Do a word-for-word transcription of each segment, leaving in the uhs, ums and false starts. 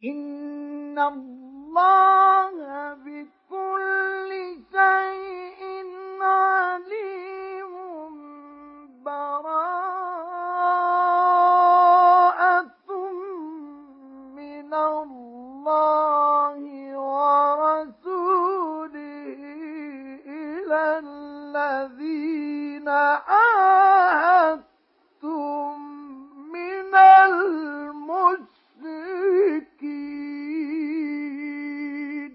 إن الله بكل شيء عليم. براءة من الله ورسوله إلى الذين عاهدتم من المشركين.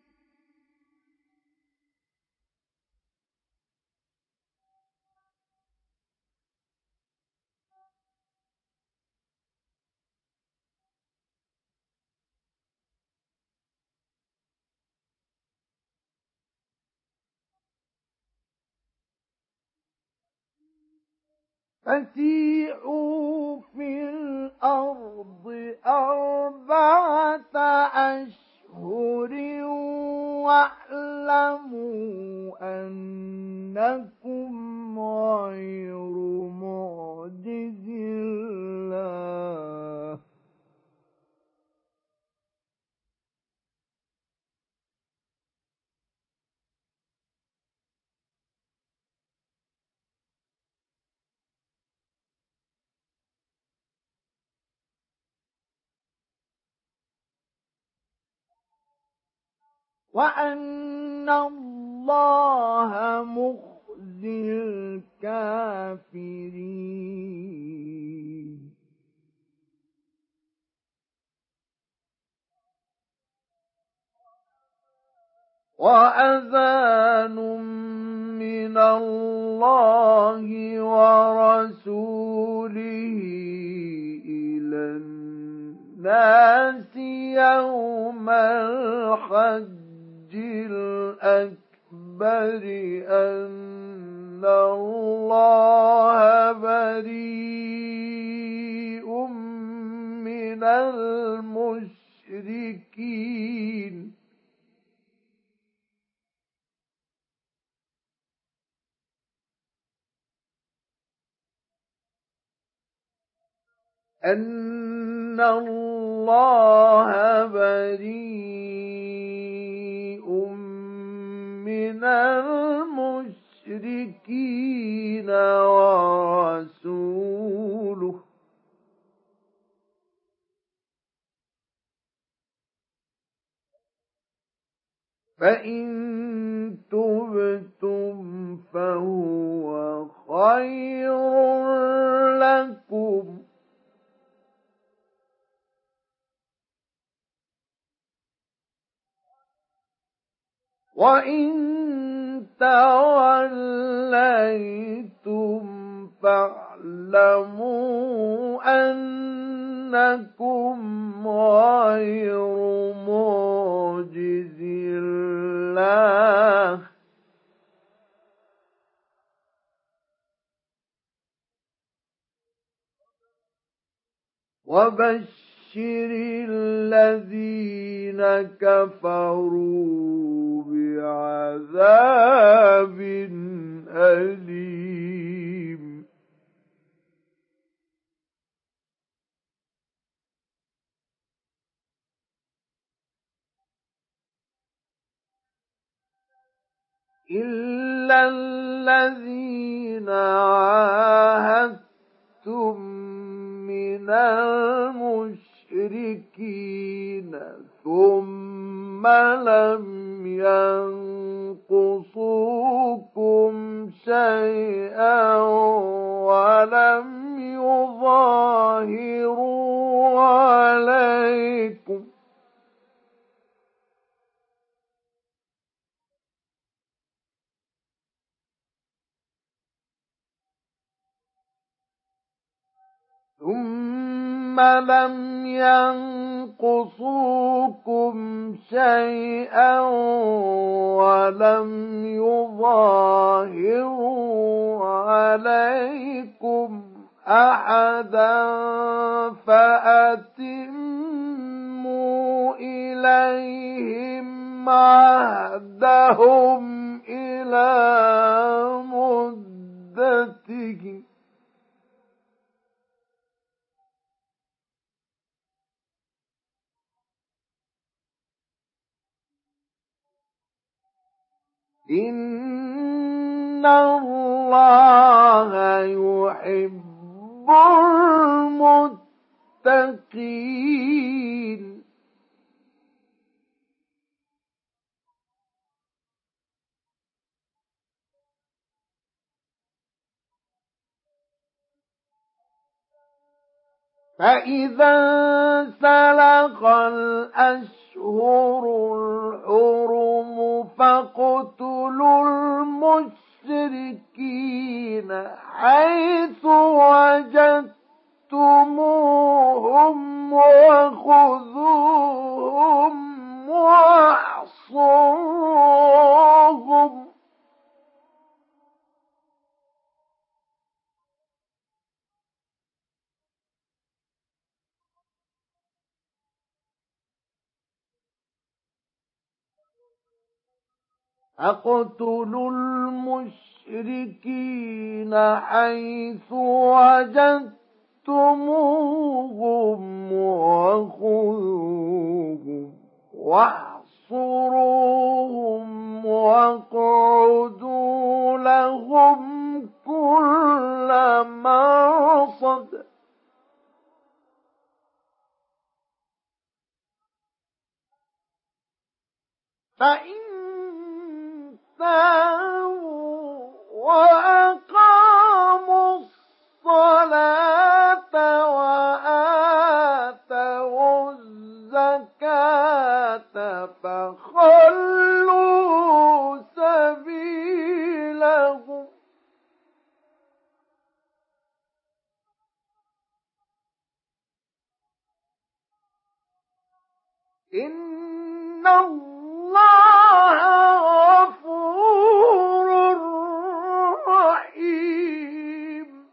فسيحوا في الأرض أربعة أشهر واعلموا أنكم غير معجز الله. وأن الله مخزي الكافرين. وأذان من الله ورسوله إلى الناس يوم الحج الأكبر أن الله بريء من المشركين. أن الله بريء من المشركين ورسوله فإن تبتم فهو خير لكم وإن توليتم فاعلموا أنكم غير معجز الله وبشر الذين كفروا بعذاب أليم. إلا الذين عاهدتم من المشركين ثم لم ينقصوكم شيئا ولم يظاهروا عليكم ثم لم ينقصوكم شيئا ولم يظاهروا عليكم أحدا فأتموا إليهم عهدهم إلى مدتهم إن الله يحب المتقين. فإذا سلخ الأشهر الحرم فاقتلوا المشركين حيث وجدتموهم وخذوهم واحصروهم اقتلوا المشركين حيث وجدتموهم وخذوهم واحصروهم واقعدوا لهم كل مرصد فإن تابوا وأقاموا الصلاة وآتوا الزكاة فخلوا سبيلهم إن الله غفور رحيم.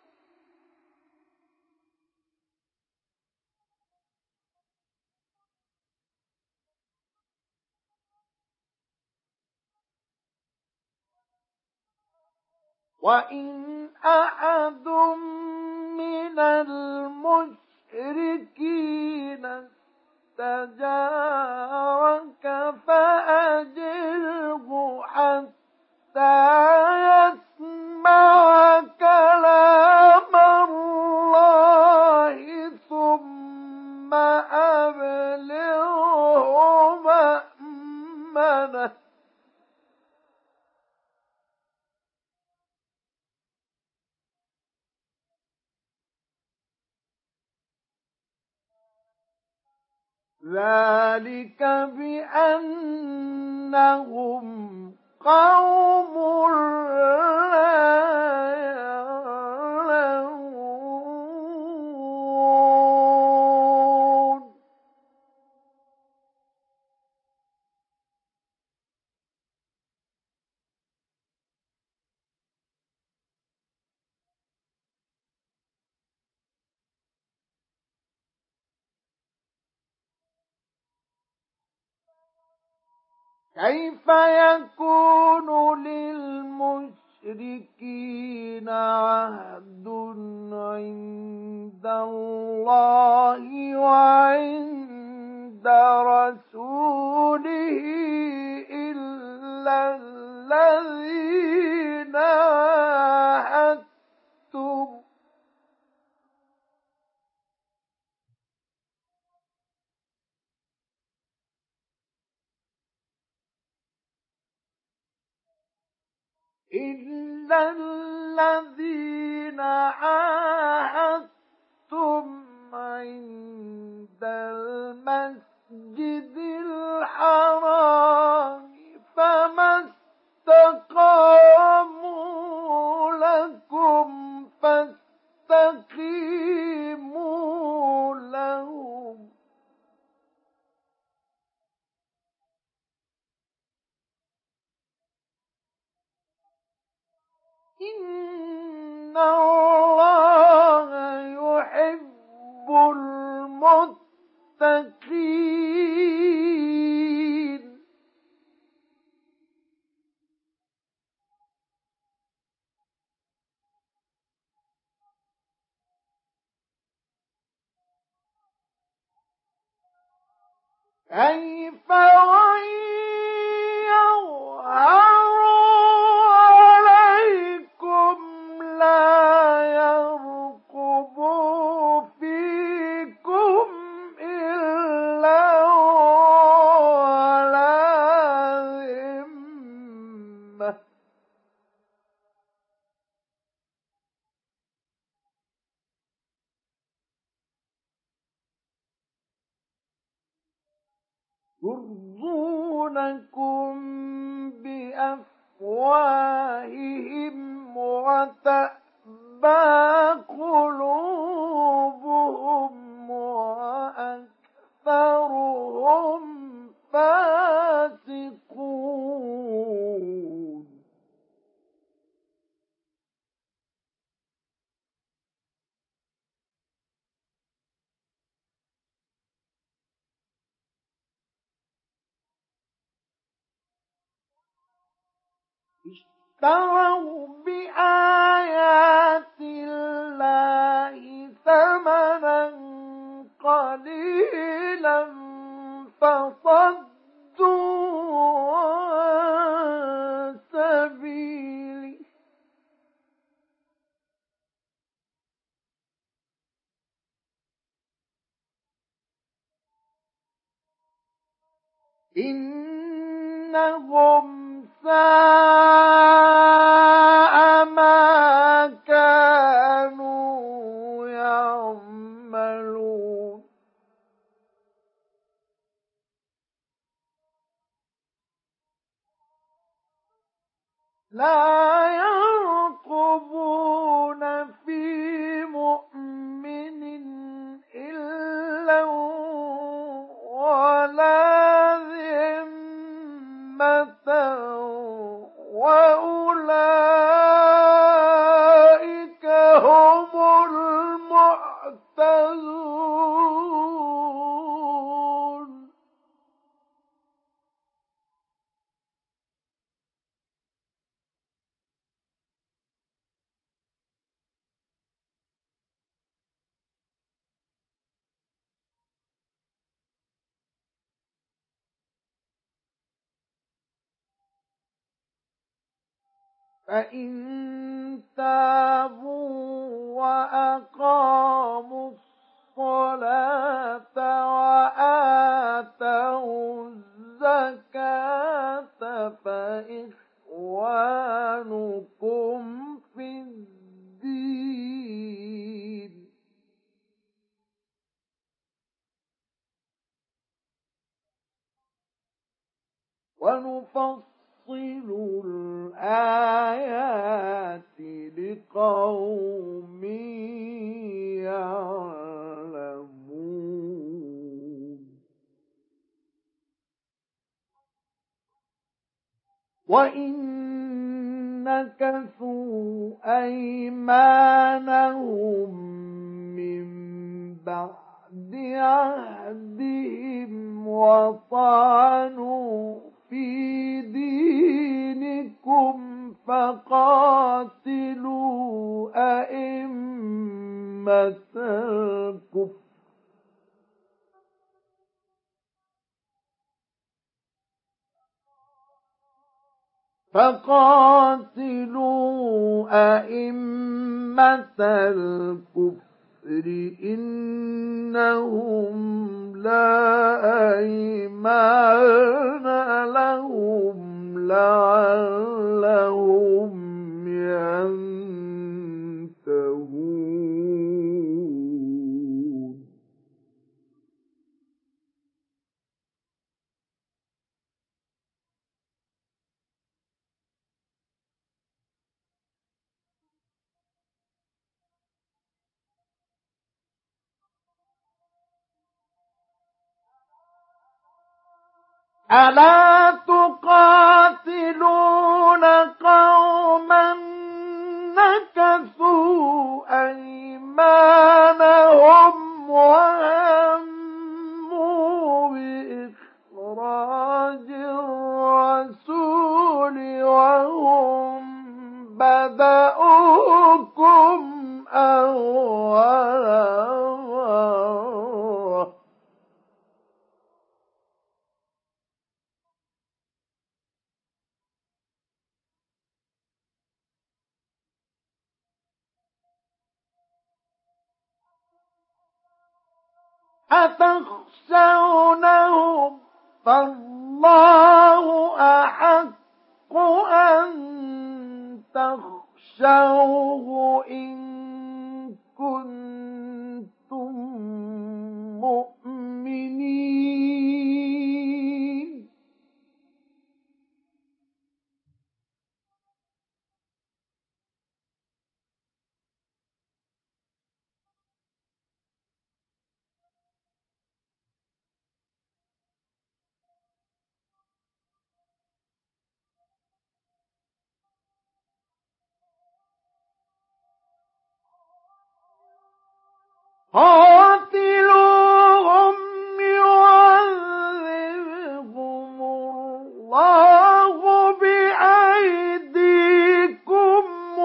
وإن أحد من المشركين استجارك فأجره حتى يسمع كلام الله ثم أبلغه مأمنه ذلك بأنهم قوم لا يعلمون. كيف يكون للمشركين عهد عند الله وعند رسوله إلا الذين عاهدتم إلا الذين عاهدتم عند المسجد الحرام فما استقاموا لكم فاستقيموا لهم إن الله يحب المتقين. كيف وإن يظهروا يرضونكم بأفواههم وتأبى قلوبهم وأكثرهم فاسقون. اشتروا بآيات الله ثمنا قليلا فصدوا عن سبيله إنهم ساء ما كانوا يعملون. لا يرقبون في مؤمن إلا ولا ذمة وأولئك هم المعتدون. فإن تابوا وأقاموا الصلاة وآتوا الزكاة فإخوانكم في الدين ونفصل الآيات لقوم يعلمون. وإن نكثوا أيمانهم من بعد عهدهم وطعنوا في دينكم فقاتلوا أئمة الكفر فقاتلوا أئمة الكفر إنهم لا أيمان لهم لعلهم ينتهون. ألا تقاتلون قوما نكثوا أيمانهم وهموا بإخراج الرسول وهم بدأوكم أول مرة أتخشونهم فالله أحق أن تخشوه إن كنتم مؤمنين. قاتلوهم يعذبهم الله بأيديكم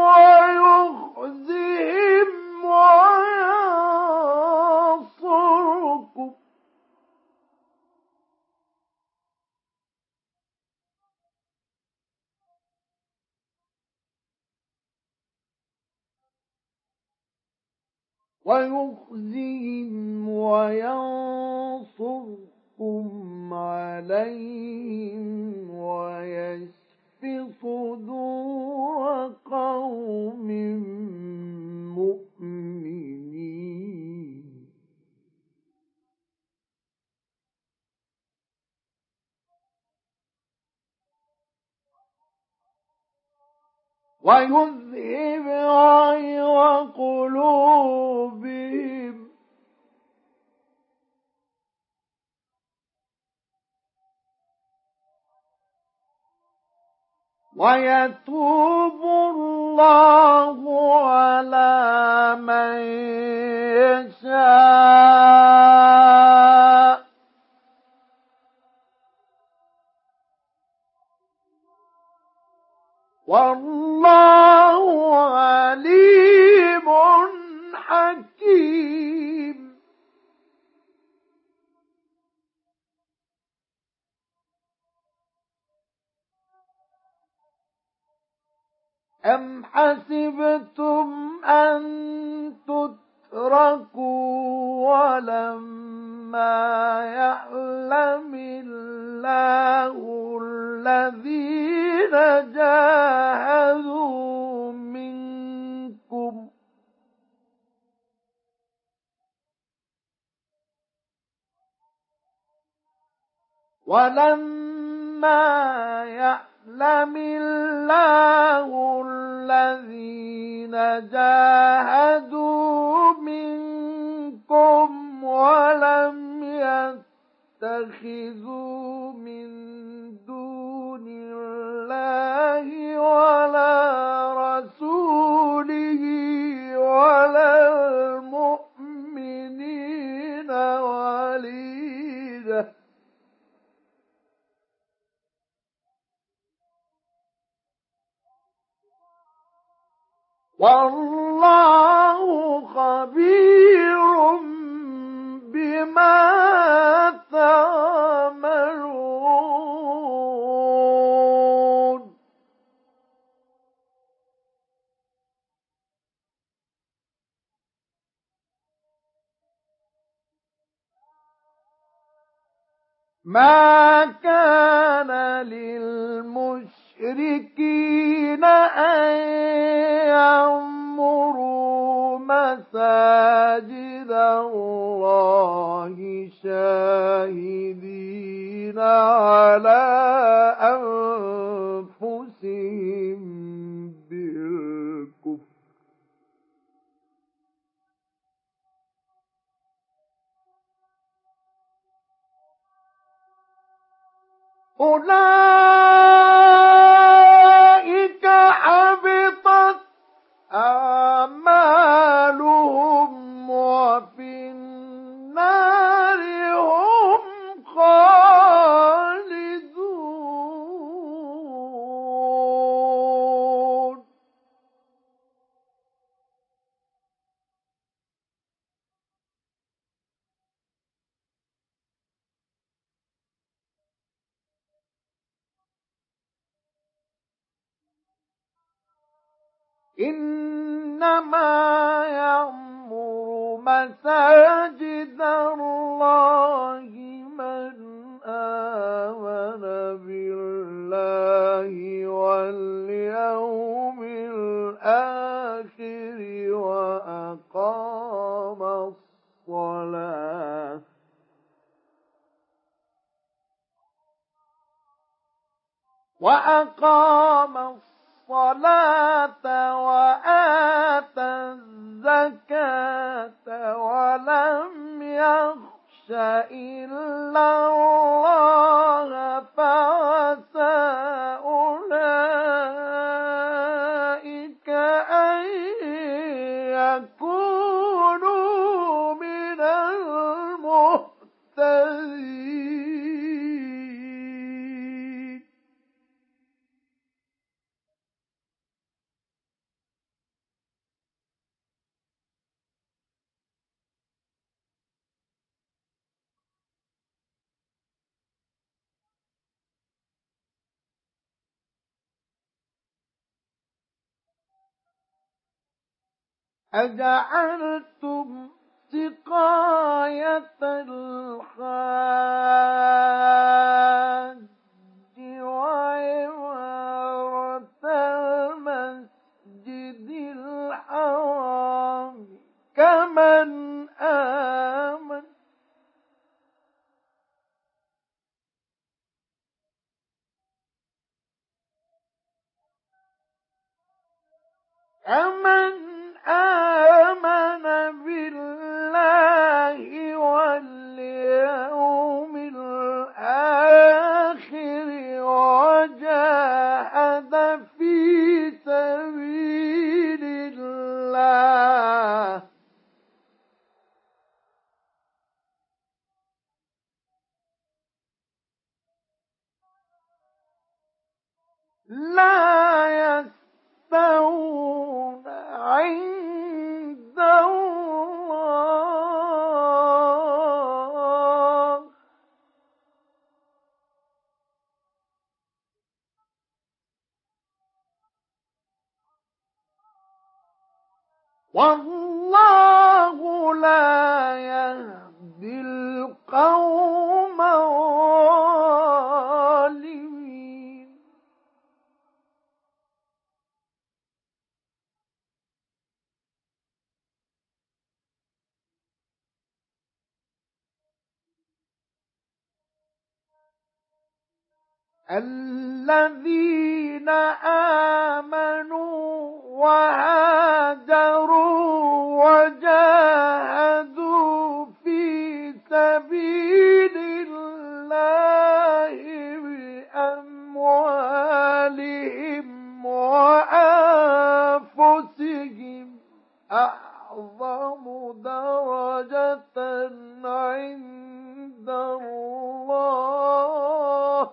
ويخزهم وينصركم ويخزهم وينصركم عليهم ويشف صدور قوم مؤمنين ويذهب غيظ قلوبهم ويتوب الله على من يشاء والله عليم حكيم. أم حسبتم أن تتركوا ولما يعلم الله الذين جاهدوا منكم ولما يعلم الله الذين جاهدوا منكم ولم يتخذوا من دون الله ولا رسوله ولا المؤمنين وليجة والله خبير بما تعملون. ما كان للمشركين أن يعمروا مساجد الله شاهدين على أنفسهم بالكفر أولئك حبطت أعمالهم وفي النار هم خالدون. إنما يعمر مساجد الله من آمن بالله واليوم الآخر وأقام الصلاة وأقام الصلاة الصلاة وآتى الزكاة ولم يخش إلا الله فعسى أولئك أن يكونوا أجعلتم سقاية الحاج وعمارة المسجد الحرام كمن آمن كمن آمن بالله واليوم الآخر وجاهد في سبيل الله لا يستوون عند الله والله لا يهدي القوم الظالمين. الذين آمنوا وهاجروا وجاهدوا في سبيل الله بأموالهم وأنفسهم أعظم درجة عند الله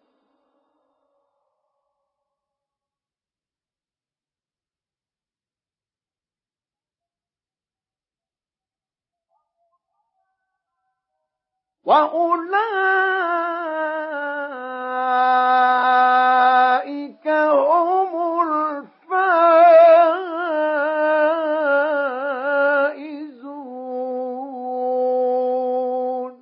وأولئك هم الفائزون.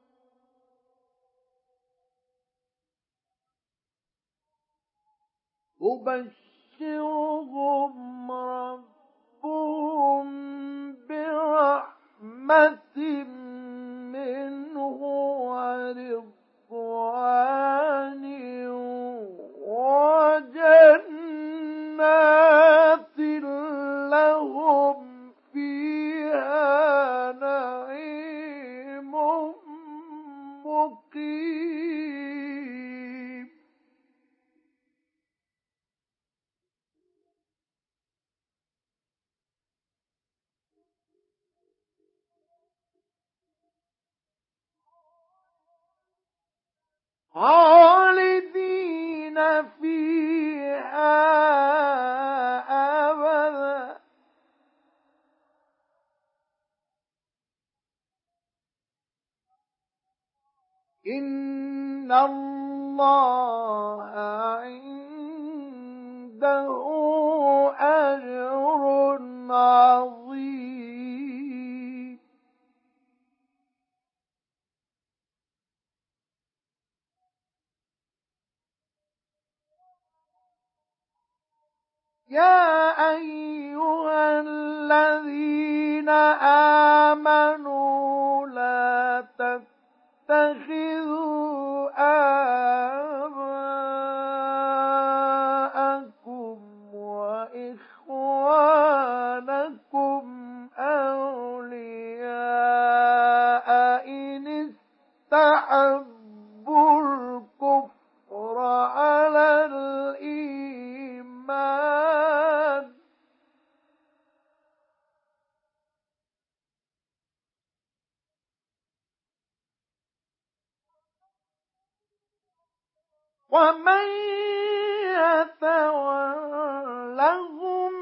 يبشرهم ربهم برحمة منه ورضوان وجنات لهم فيها نعيم مقيم. خالدين فيها أبدا إن الله عنده أجر عظيم. يا أيها الذين آمنوا لا تتخذوا آباءكم وإخوانكم أولياء إن استحبوا الكفر على الإيمان ومن يتولهم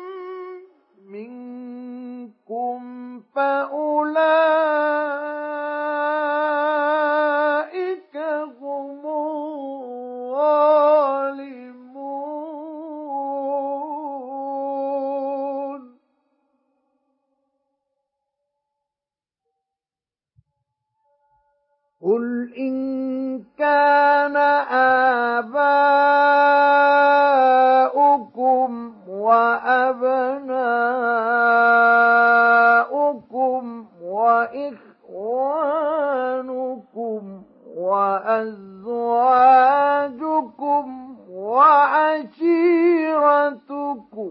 منكم فأولئك هم الظالمون. قل إن كان آباؤكم وأبناؤكم وإخوانكم وأزواجكم وعشيرتكم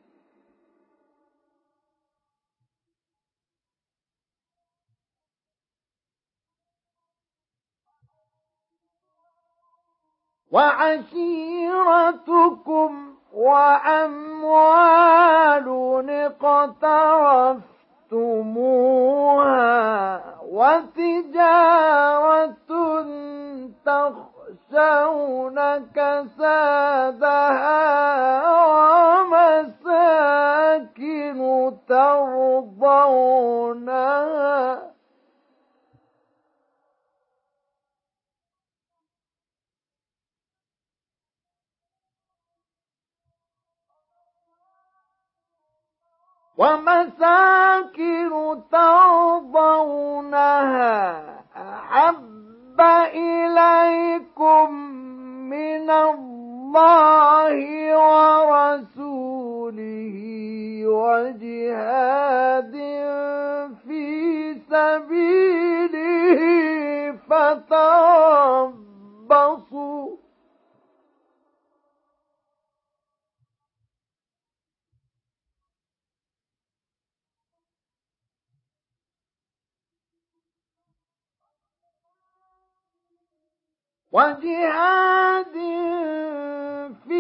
وعشيرتكم وأموال اقترفتموها وتجارة تخشون كسادها ومساكن ترضونها ومساكن ترضونها أحب إليكم من الله ورسوله وجهاد في سبيله فتربصوا وجهاد في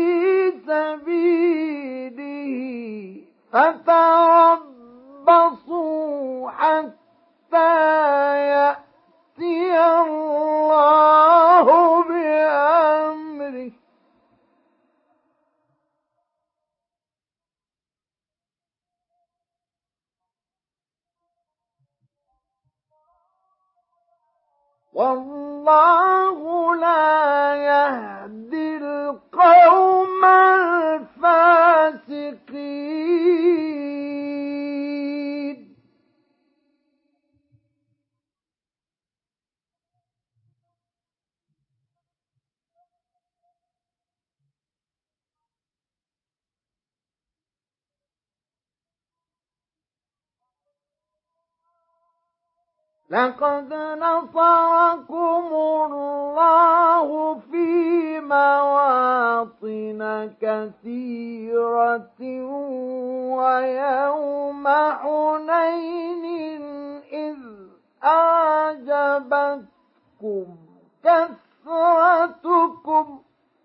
سبيله فتربصوا حتى يأتي الله بأمره والله لا يهدي القوم الفاسقين لقد نصركم الله في مواطن كثيرة ويوم حنين إذ أعجبتكم كثرتكم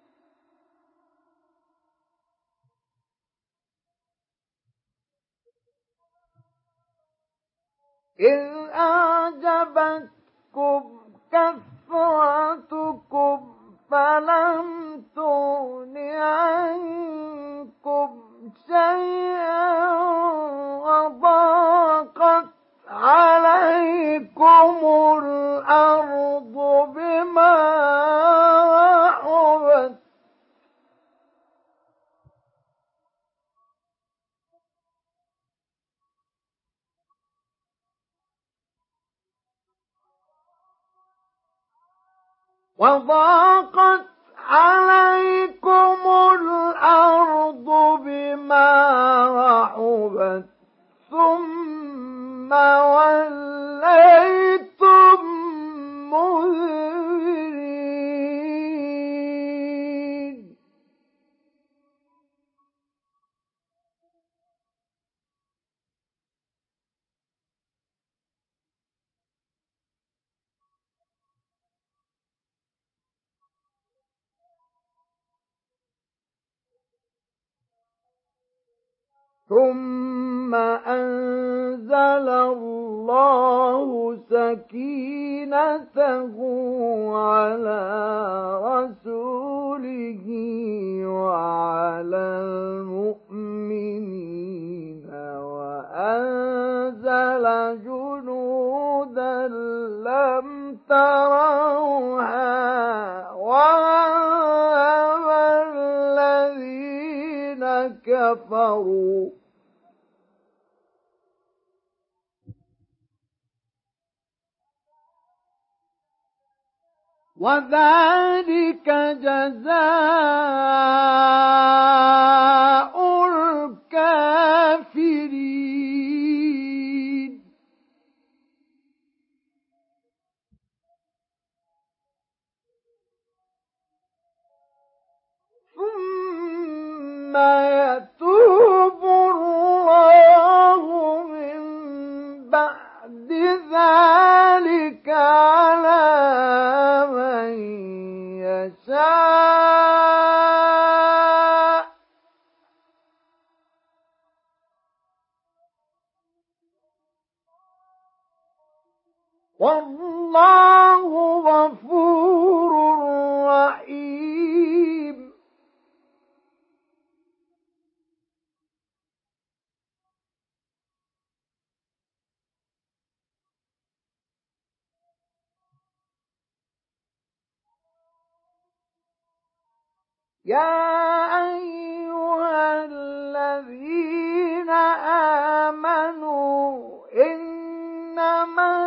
إذ أعجبتكم كثرتكم فلم تغن عنكم شيئا وضاقت عليكم الأرض بما رحبت وضاقت عليكم الأرض بما رحبت ثم وليتم مدبرين ثم أنزل الله سكينته على رسوله وعلى المؤمنين وأنزل جنودا لم تروها وعذب الذين كفروا وذلك جزاء الكافرين. ثم يتوب الله من بعد ذلك على من يشاء، والله غفور رحيم. يا أيها الذين آمنوا إنما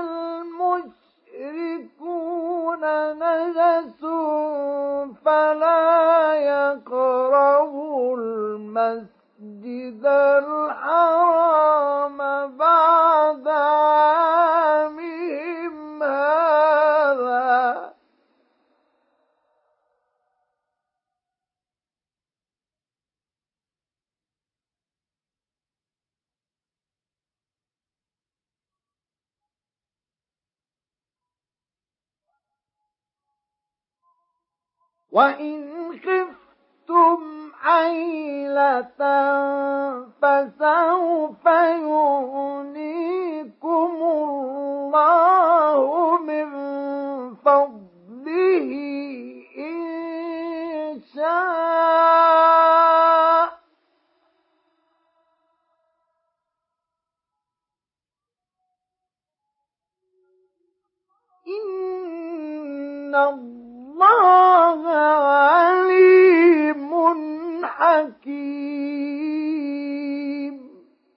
المشركون نجس فلا يقربوا المسجد الحرام بعد عامهم هذا، وإن خفتم عيلة فسوف يغنيكم الله من فضله إن شاء، إن الله عليم حكيم.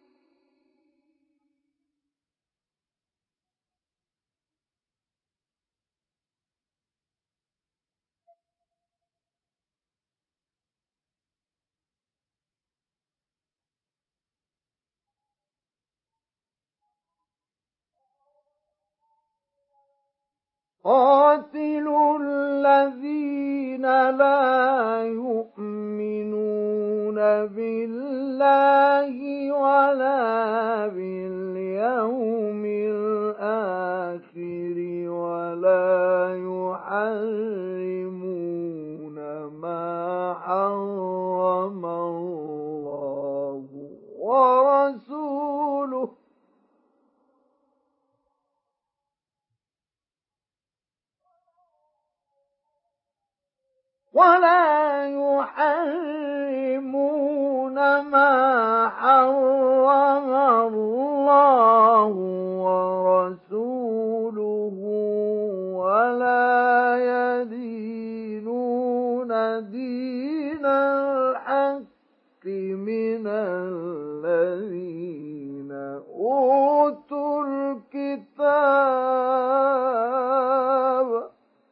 قاتلوا الذين لا يؤمنون بالله ولا باليوم الآخر ولا يحرمون ما حرم الله ورسوله ولا يحرمون ما حرم الله ورسوله ولا يدينون دين الحق من الذين أوتوا الكتاب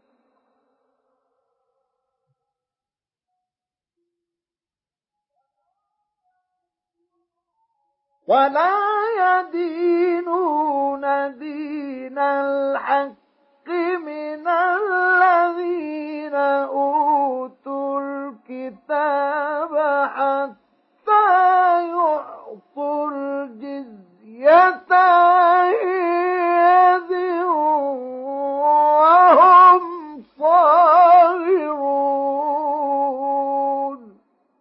ولا يدينون دين الحق من الذين أوتوا الكتاب حتى يعطوا الجزية عن يد وهم صاغرون.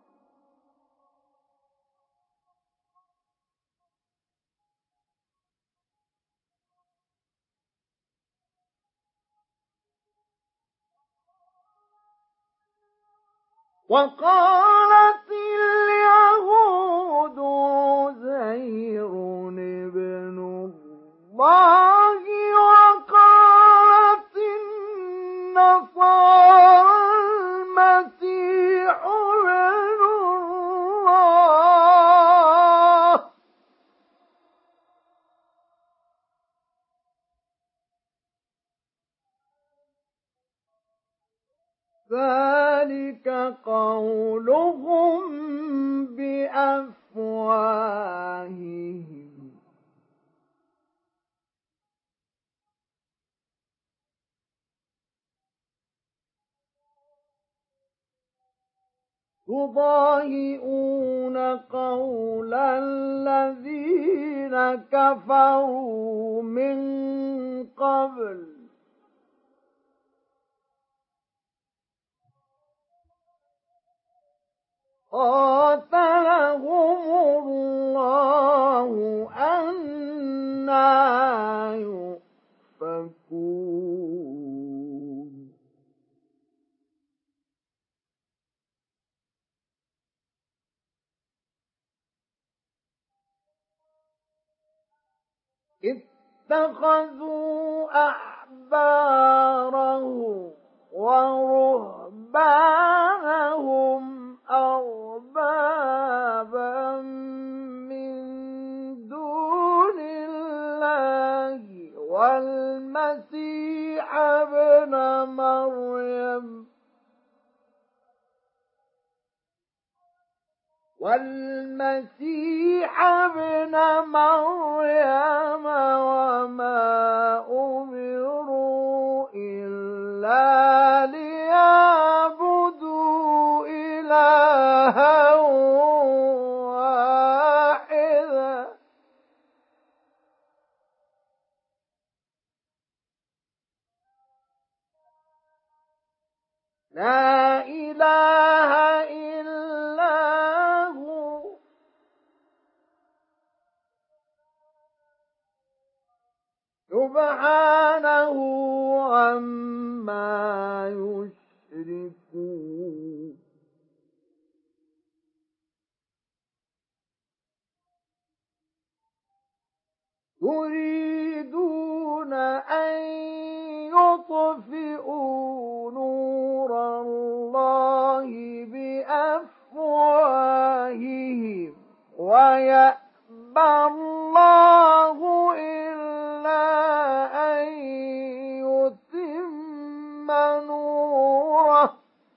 وقالت اليهود عزير ابن الله وقالت النصارى المسيح ابن الله ذلك قولهم بأفواههم يضاهئون قول الذين كفروا من قبل قاتلهم الله أنى يؤفكون اتخذوا أحبارهم ورهبانهم أربابا من دون الله والمسيح ابن مريم والمسيح ابن مريم وما أمروا إلا ليعبدوا إلها واحدا لا إله إلا هو سبحانه عما يشركون يريدون أن يطفئوا نور الله بأفواههم ويأبى الله إلا أن يتم نوره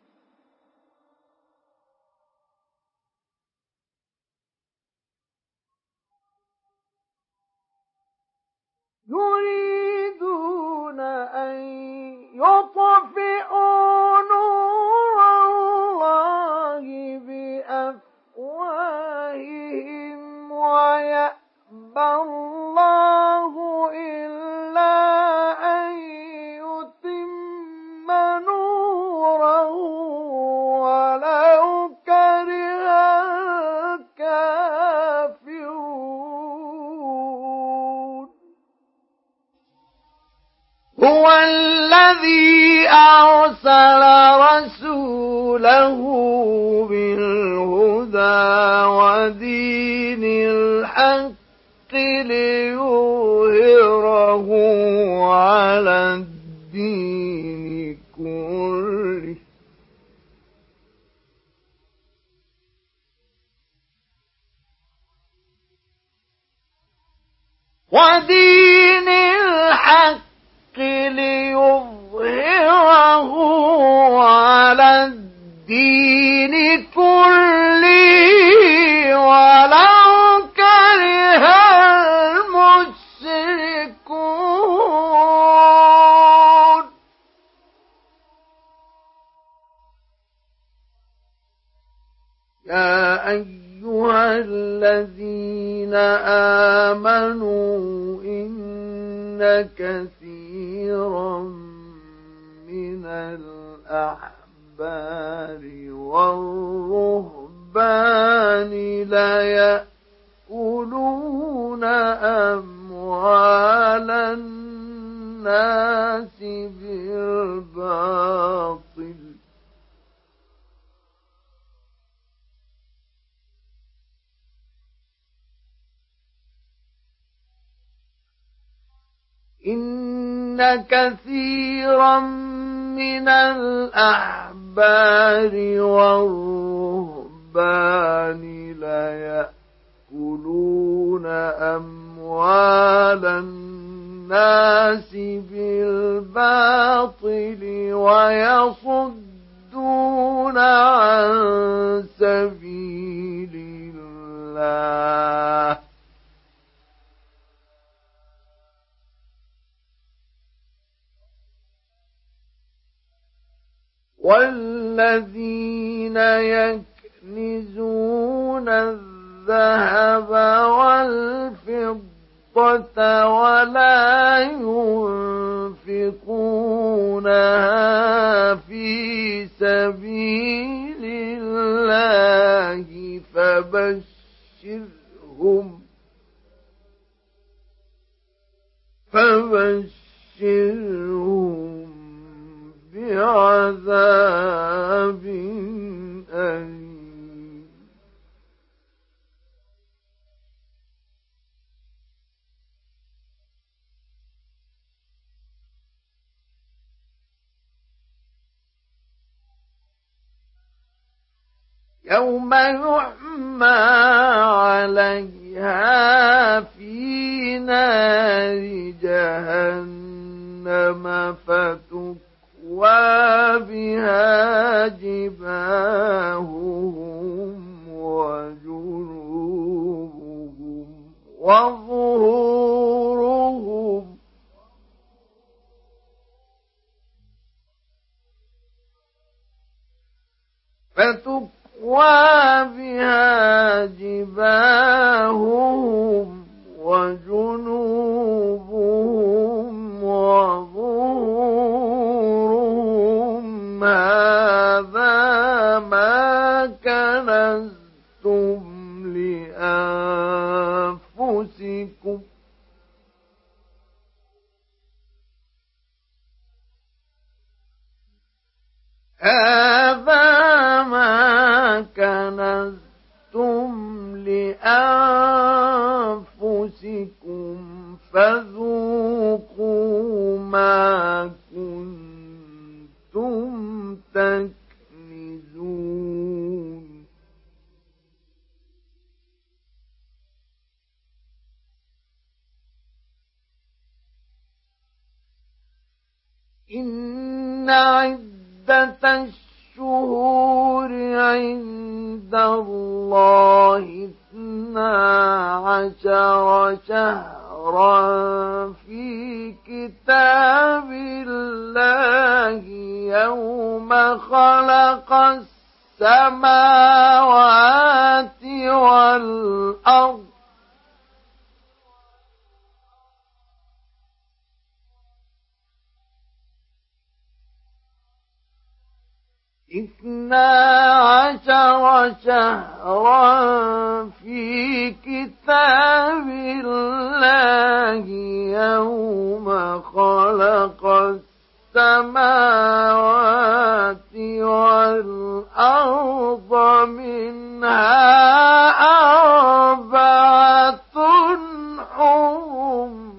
يريدون أن يطفئوا نور الله بأفواههم ويأبى الله إلا أن يتم نوره ولو كره الكافرون هو الذي أرسل رسوله بالهدى ودين الحق ليظهره على الدين كله ودين الحق ليظهره على الدين كله ولو كره المشركون يا أيها الذين آمنوا إن كثيرا من الأحبار والرهبان ليأكلون أموال الناس بالباطل إن كثيرا من الأحبار والرهبان ليأكلون أموال الناس بالباطل ويصدون والذين يكنزون الذهب والفضة ولا ينفقونها في سبيل الله فبشرهم فبشرهم بعذاب أليم. يوم يحمى عليها في نار جهنم فتكوى بها جباههم وجنوبهم وظهورهم فتكوى وبها جباههم وجنوبهم وظهورهم هذا ما كنزتم لأنفسكم هذا ما كنزتم لأنفسكم فذوقوا ما كنتم تكنزون. إن عدة الشهور عند الله اثنا عشر شهرا في كتاب الله يوم خلق السماوات والأرض اثنا عشر شهرا في كتاب الله يوم خلق السماوات والأرض منها أربعة حرم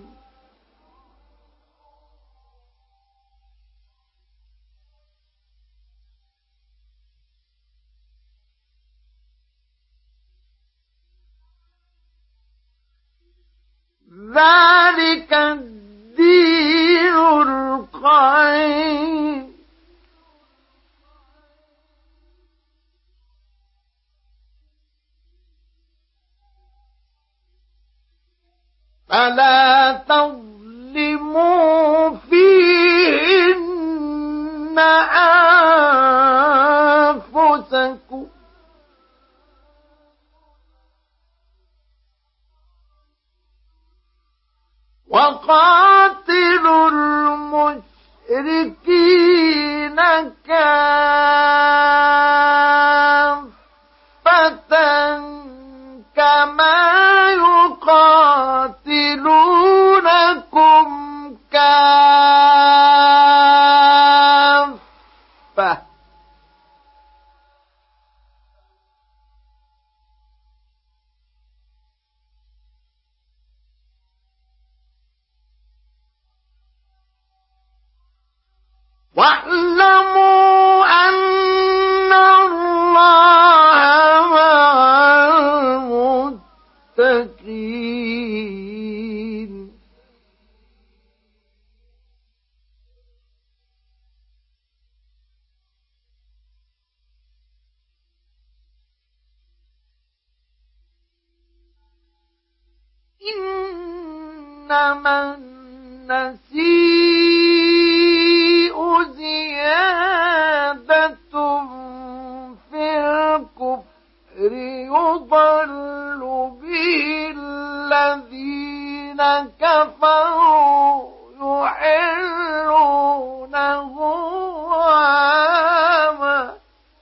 ذلك الدين القيم فلا تظلموا فيهن أنفسكم وقاتلوا المشركين كافة كما يقاتلونكم كافة واعلموا أن الله مع المتقين. إنما النسيء زيادة يضل به الذين كفروا يحلونه عاما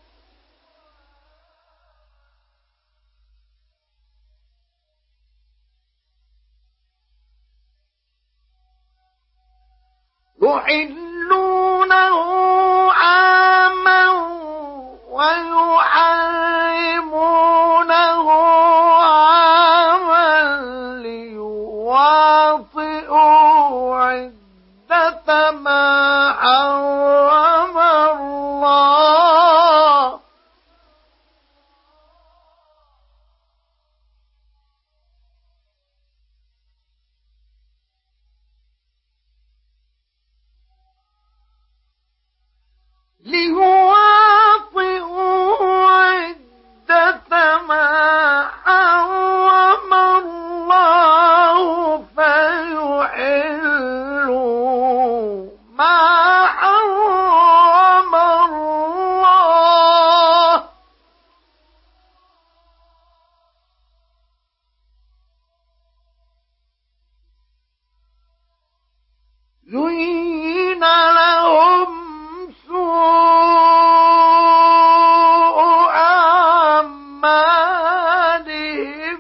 يحلونه عاما ويحرمونه عاما ليواطئوا عدة ما حرم الله ليواطئوا عدة ما حرم الله فيحلوا ما حرم الله زين لهم سوء أعمالهم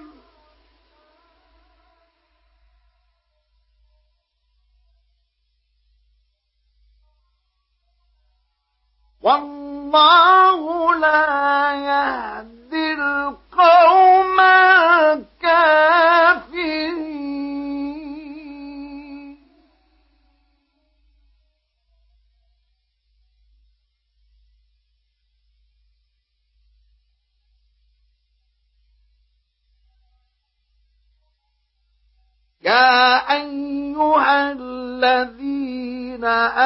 والله لا يهدي القوم الكافرين يا أيها الذين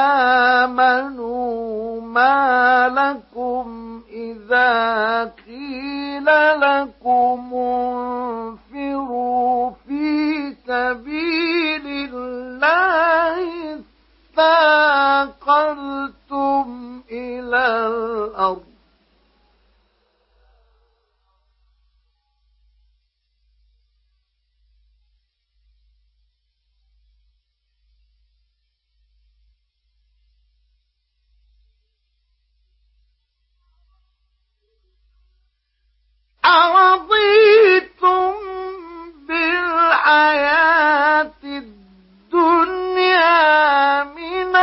آمنوا ما لكم إذا قيل لكم انفروا في سبيل الله اثاقلتم إلى الأرض أرضيتم بالحياة الدنيا من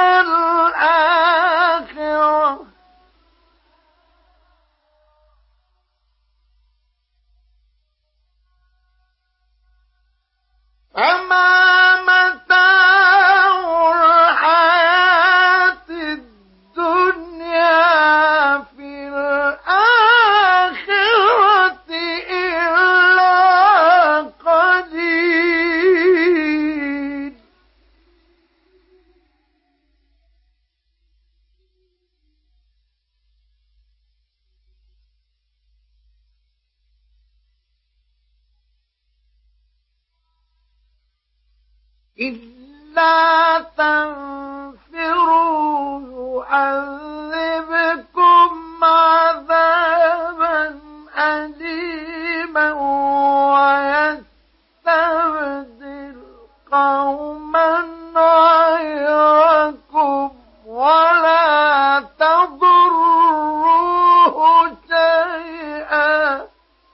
الآخرة فما متاع الحياة الدنيا في الآخرة إلا قليل إلا تنفروا يعذبكم عذابا أليما ويستبدل قوما غيركم ولا تضروه شيئا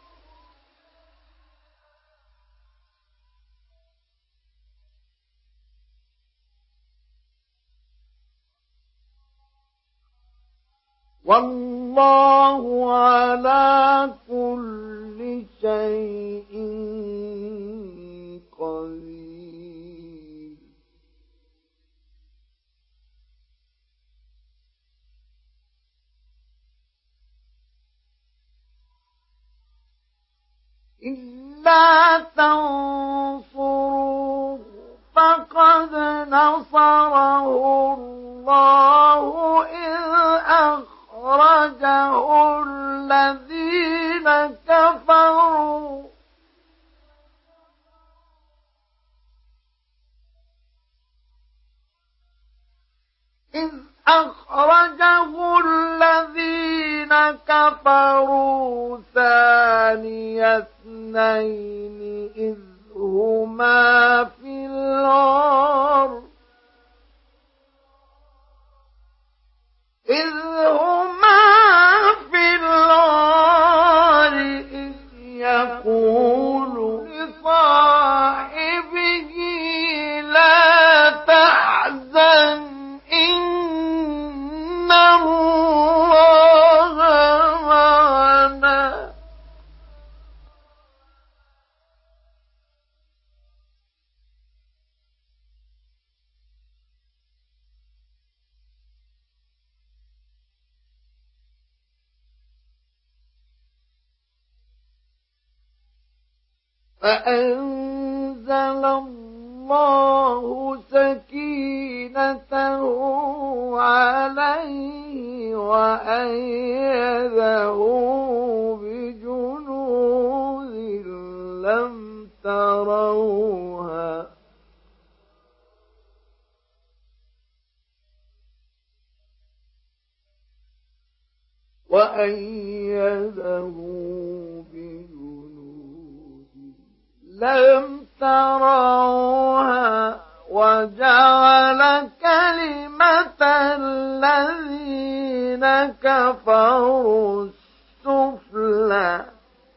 والله على كل شيء قدير إلا تنصروه فقد نصره الله إذ أخرجه الذين كفروا إذ أخرجه الذين كفروا ثاني اثنين إذ هما في الغار إذ هما في الغار إذ يقول لصاحبه لا تحزن إن الله معنا فأنزل الله سكينته عليه وأيده بجنود لم تروها وأيده بجنود لم تروها وجعل كلمة الذين كفروا السفلى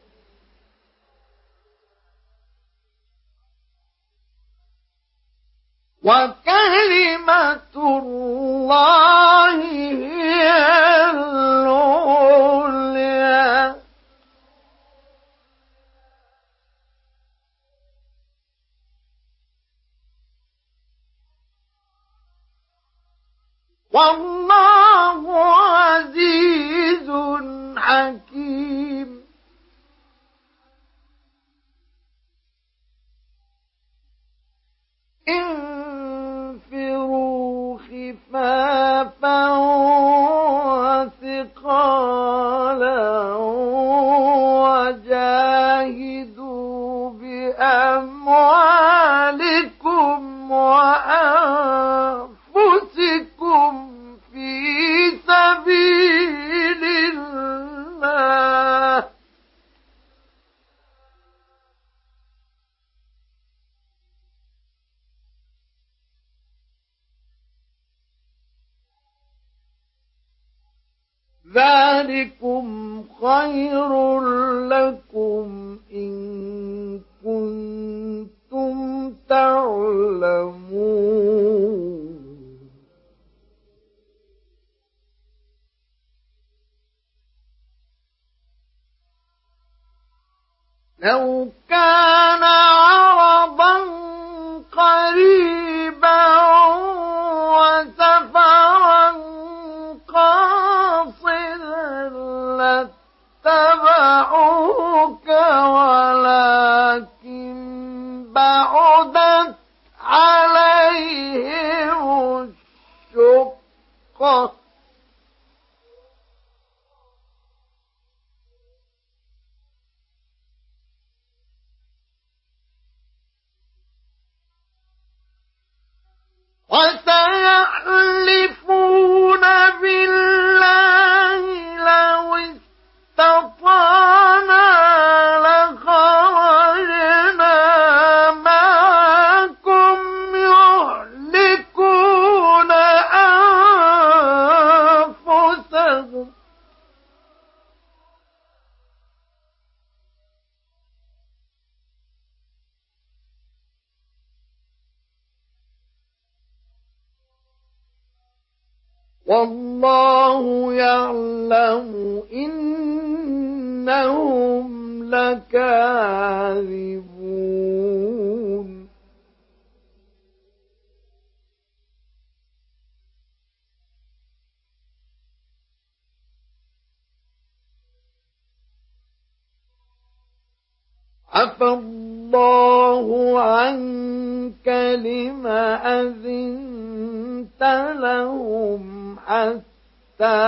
وكلمة الله هي العليا والله عزيز حكيم انفروا خفافا وثقالا وجاهدوا بأموالكم وأنفسكم في سبيل الله ذلكم خير لكم إن كنتم تعلمون لو كان عرضا قريبا وسفرا قاصدا لاتبعوك ولكن بعدت عليهم الشقة وسيحلفون بالله لو استطعنا لخرجنا معكم يهلكون أنفسهم والله يعلم إنهم لكاذبون عفى الله عنك لما أذنت لهم حتى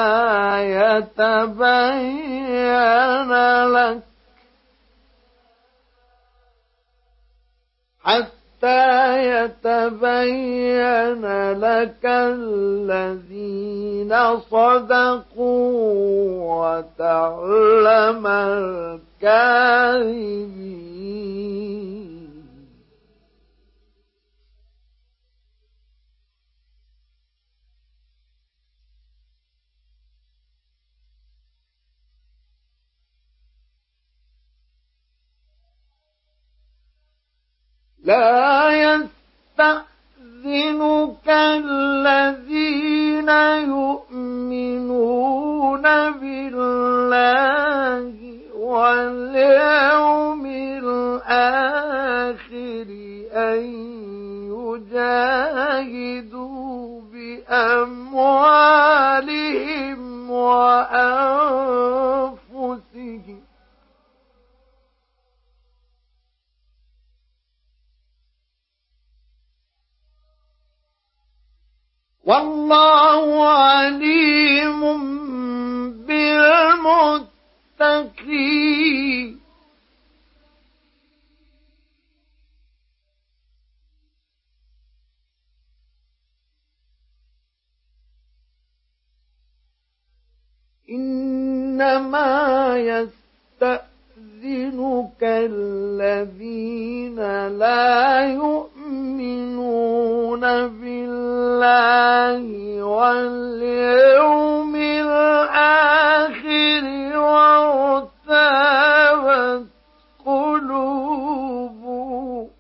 يتبين لك حتى يتبين لك الذين صدقوا وتعلم الكاذبين. لا يستأذنك الذين يؤمنون بالله واليوم الآخر أن يجاهدوا بأموالهم وأنفسهم والله عليم بالمتقين. إنما يستأذنك الذين لا يؤمنون بالله واليوم الآخر وارتابت قلوبهم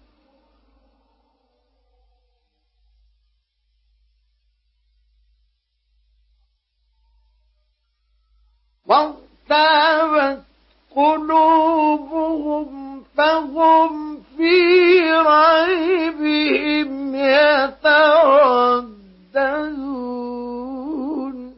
وارتابت قلوبهم فهم في ريبهم يترددون.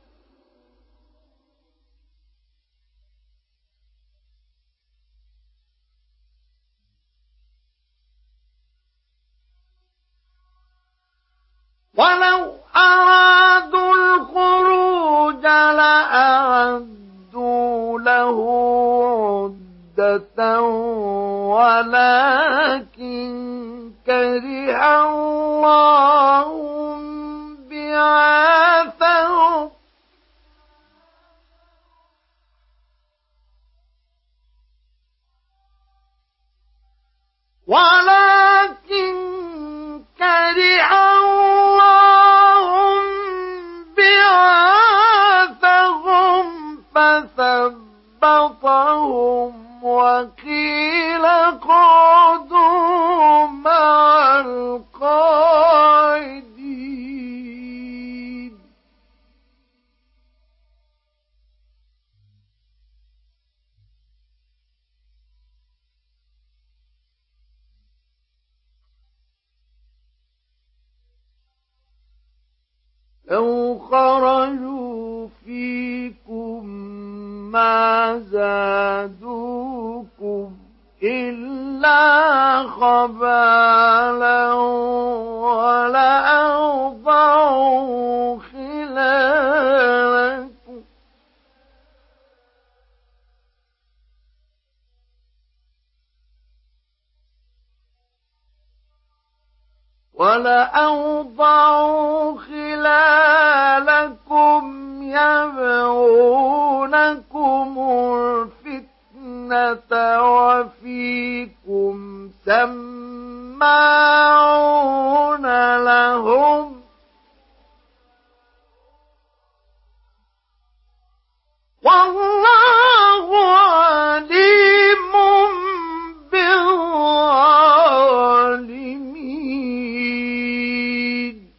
ولو أرادوا الخروج لأعدوا له عدة ولكن كره الله بعاثهم ولكن كره الله بعاثهم فثبطهم وقيل اقعدوا مع القاعدين. لو خرجوا فيكم ما زادوكم إلا خبالا ولأوضعوا خلالكم ولأوضعوا خلالكم يبغونكم الفتنة وفيكم سماعون لهم والله عليم بالظالمين.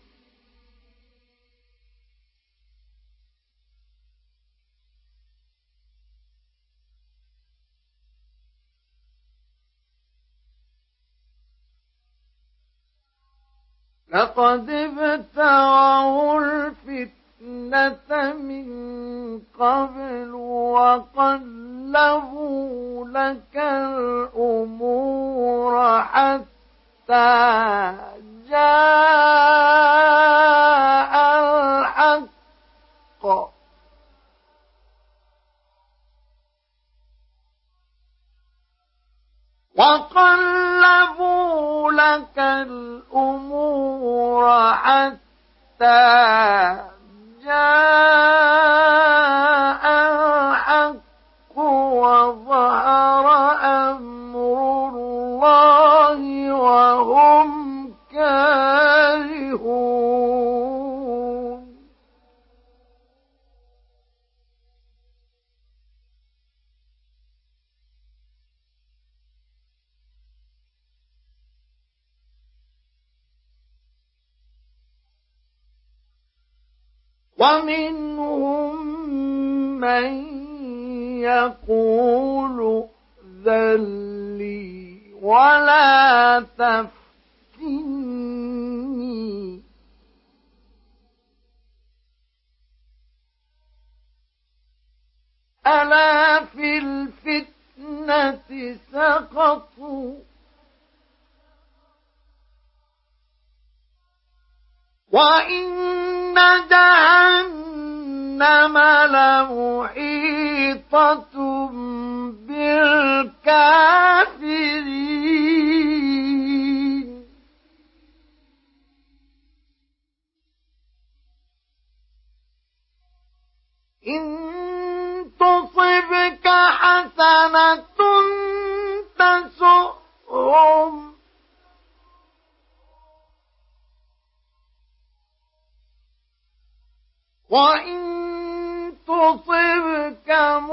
لقد ابتغوا الفتنة من قبل وقلبوا لك الأمور حتى جاء الحق وقلبوا لك الأمور حتى جاء الحق وظهر أمر الله وهم كارهون ومنهم من يقول ائذن لي ولا تفتني ألا في الفتنة سقطوا وإن جهنم لمحيطة بالكافرين إن تصبك حسنة تسؤهم وإن تصبك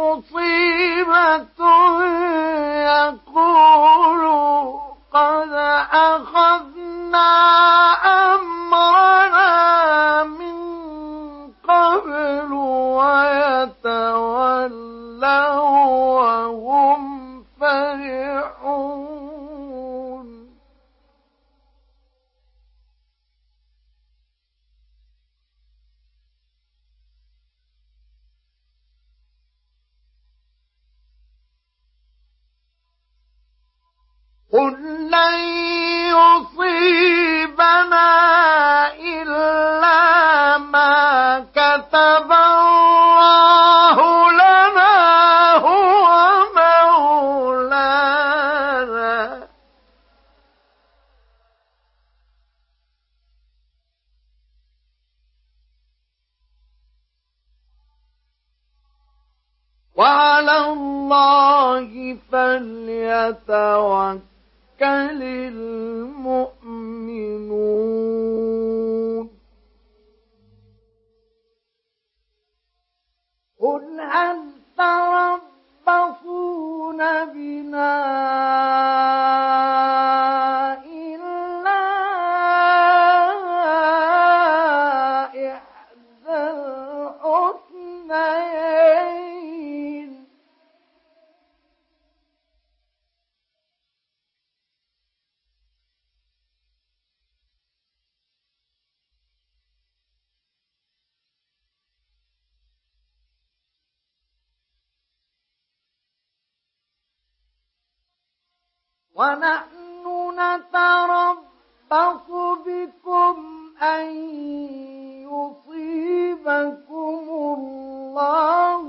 مصيبة يقولوا قد أخذنا أمرنا من قبل ويتولوا وهم فرحون قل لن يصيبنا إلا ما كتب الله لنا هو مولانا وعلى الله فليتوكل المؤمنون قل هل تربصون بنا إلا إحدى الحسنيين ونحن نتربص بكم أن يصيبكم الله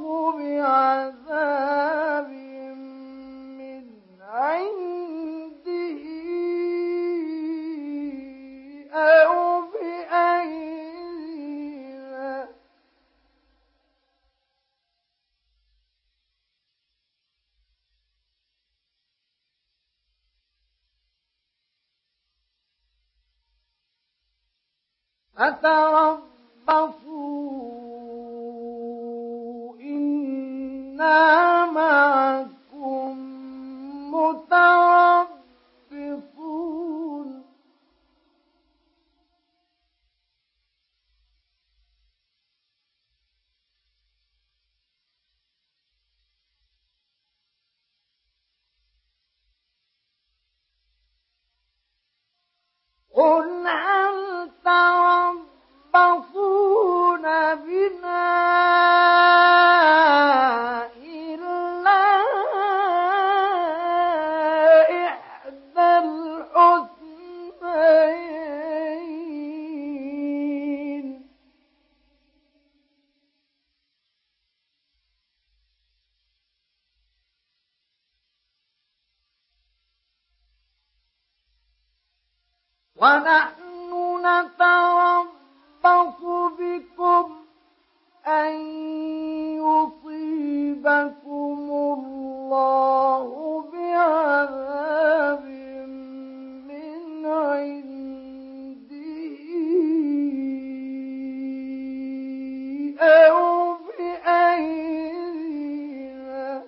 بعذاب من عنده أو بأيدينا فتربصوا إنا معكم متربصون قل هل تربصون بنا إلا إحدى الحسنيين ونحن نتربص بكم أن يصيبكم الله بعذاب من عنده أو بأيدينا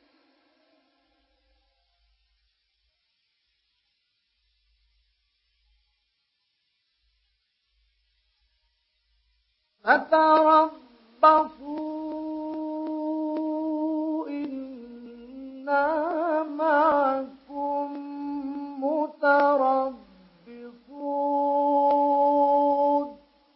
فتربصوا إنا معكم متربصون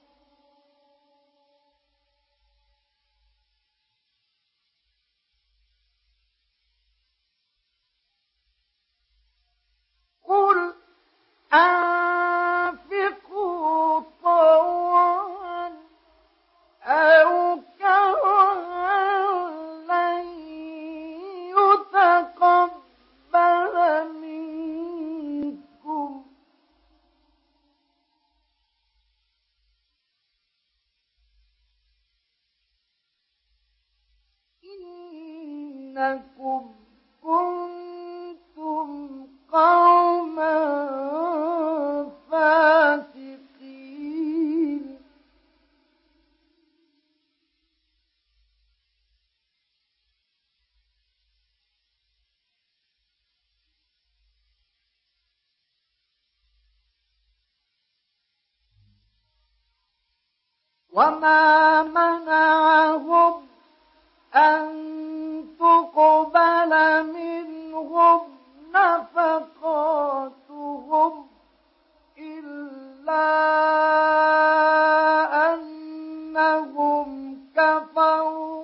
قل أنفقوا طوعا أو كرها لن يتقبل منكم إنكم كنتم قوما فاسقين وما منعهم أن تقبل منهم نفقاتهم إلا أنهم كفروا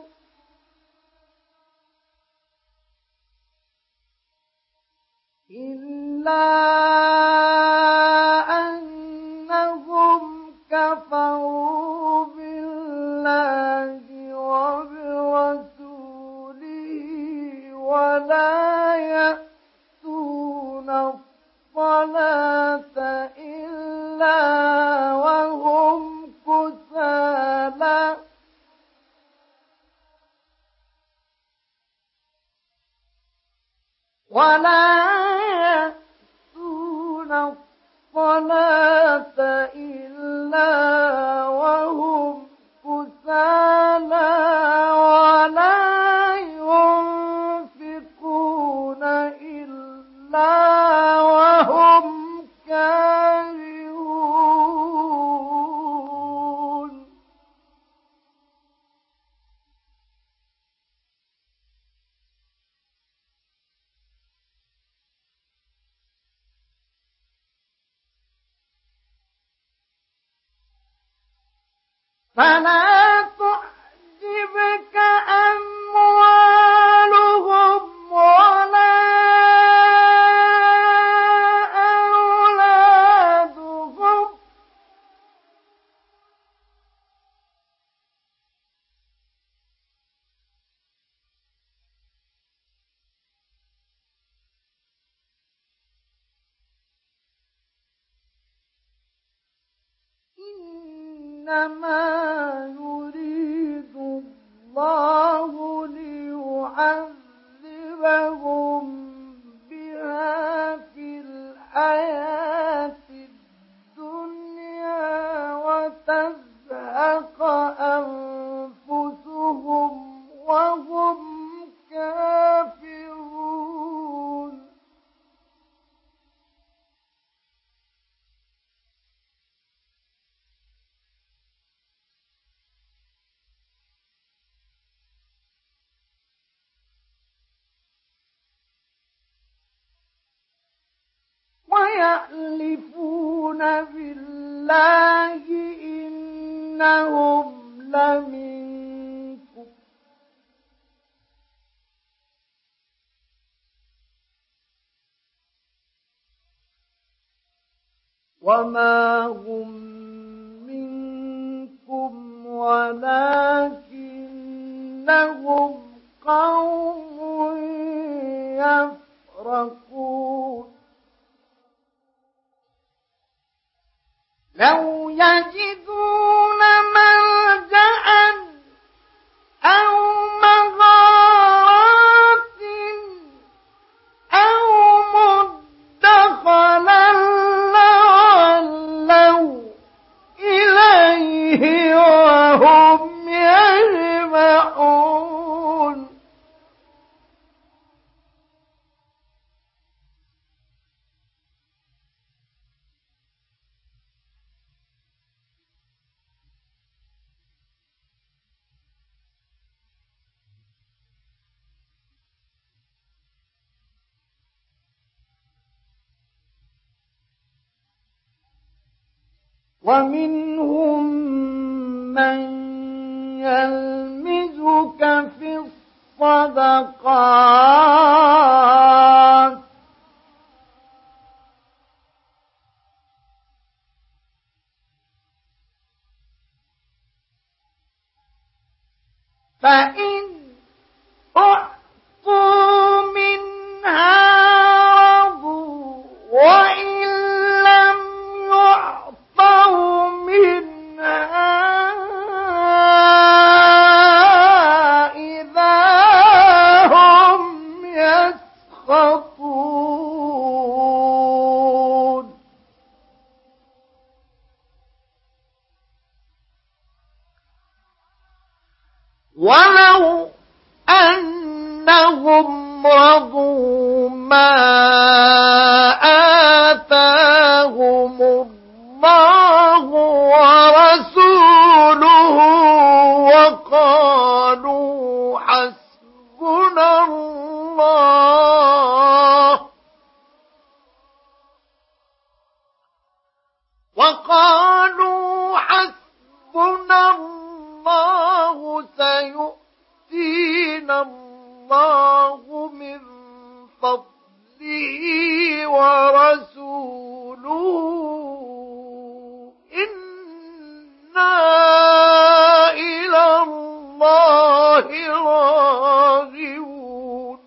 إلا أنهم كفروا بالله وبرسوله ولا يأتون الصلاة إلا وهم كسالى ولا يأتون الصلاة إلا وهم كسالى ولا ينفقون إلا وهم كارهون فلا تعجبك أموالهم ولا أولادهم إنما يريد الله ليعذبهم بها في الحياة الدنيا وتزهق أنفسهم وهم كافرون ويحلفون بالله إنهم لمنكم وما هم منكم ولكنهم قوم يفرقون يجدون ملجأ أو مغارات أو مدخلا لولوا إليه وهم يجمعون ومنهم من يلمزك في الصدقات فإن أعطوا منها رضوا وإن لم يعطوا منها إذا هم يسخطون ولو أنهم رضوا ما آتاهم الله ورسوله وقالوا حسبنا الله وقالوا حسبنا الله سيؤتينا الله من فضله ورسوله إنا إلى الله راغبون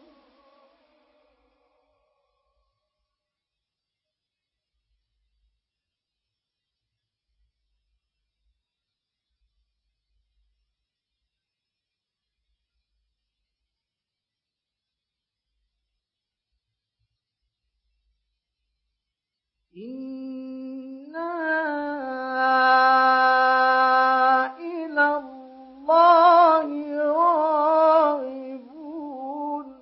إنا إلى الله راغبون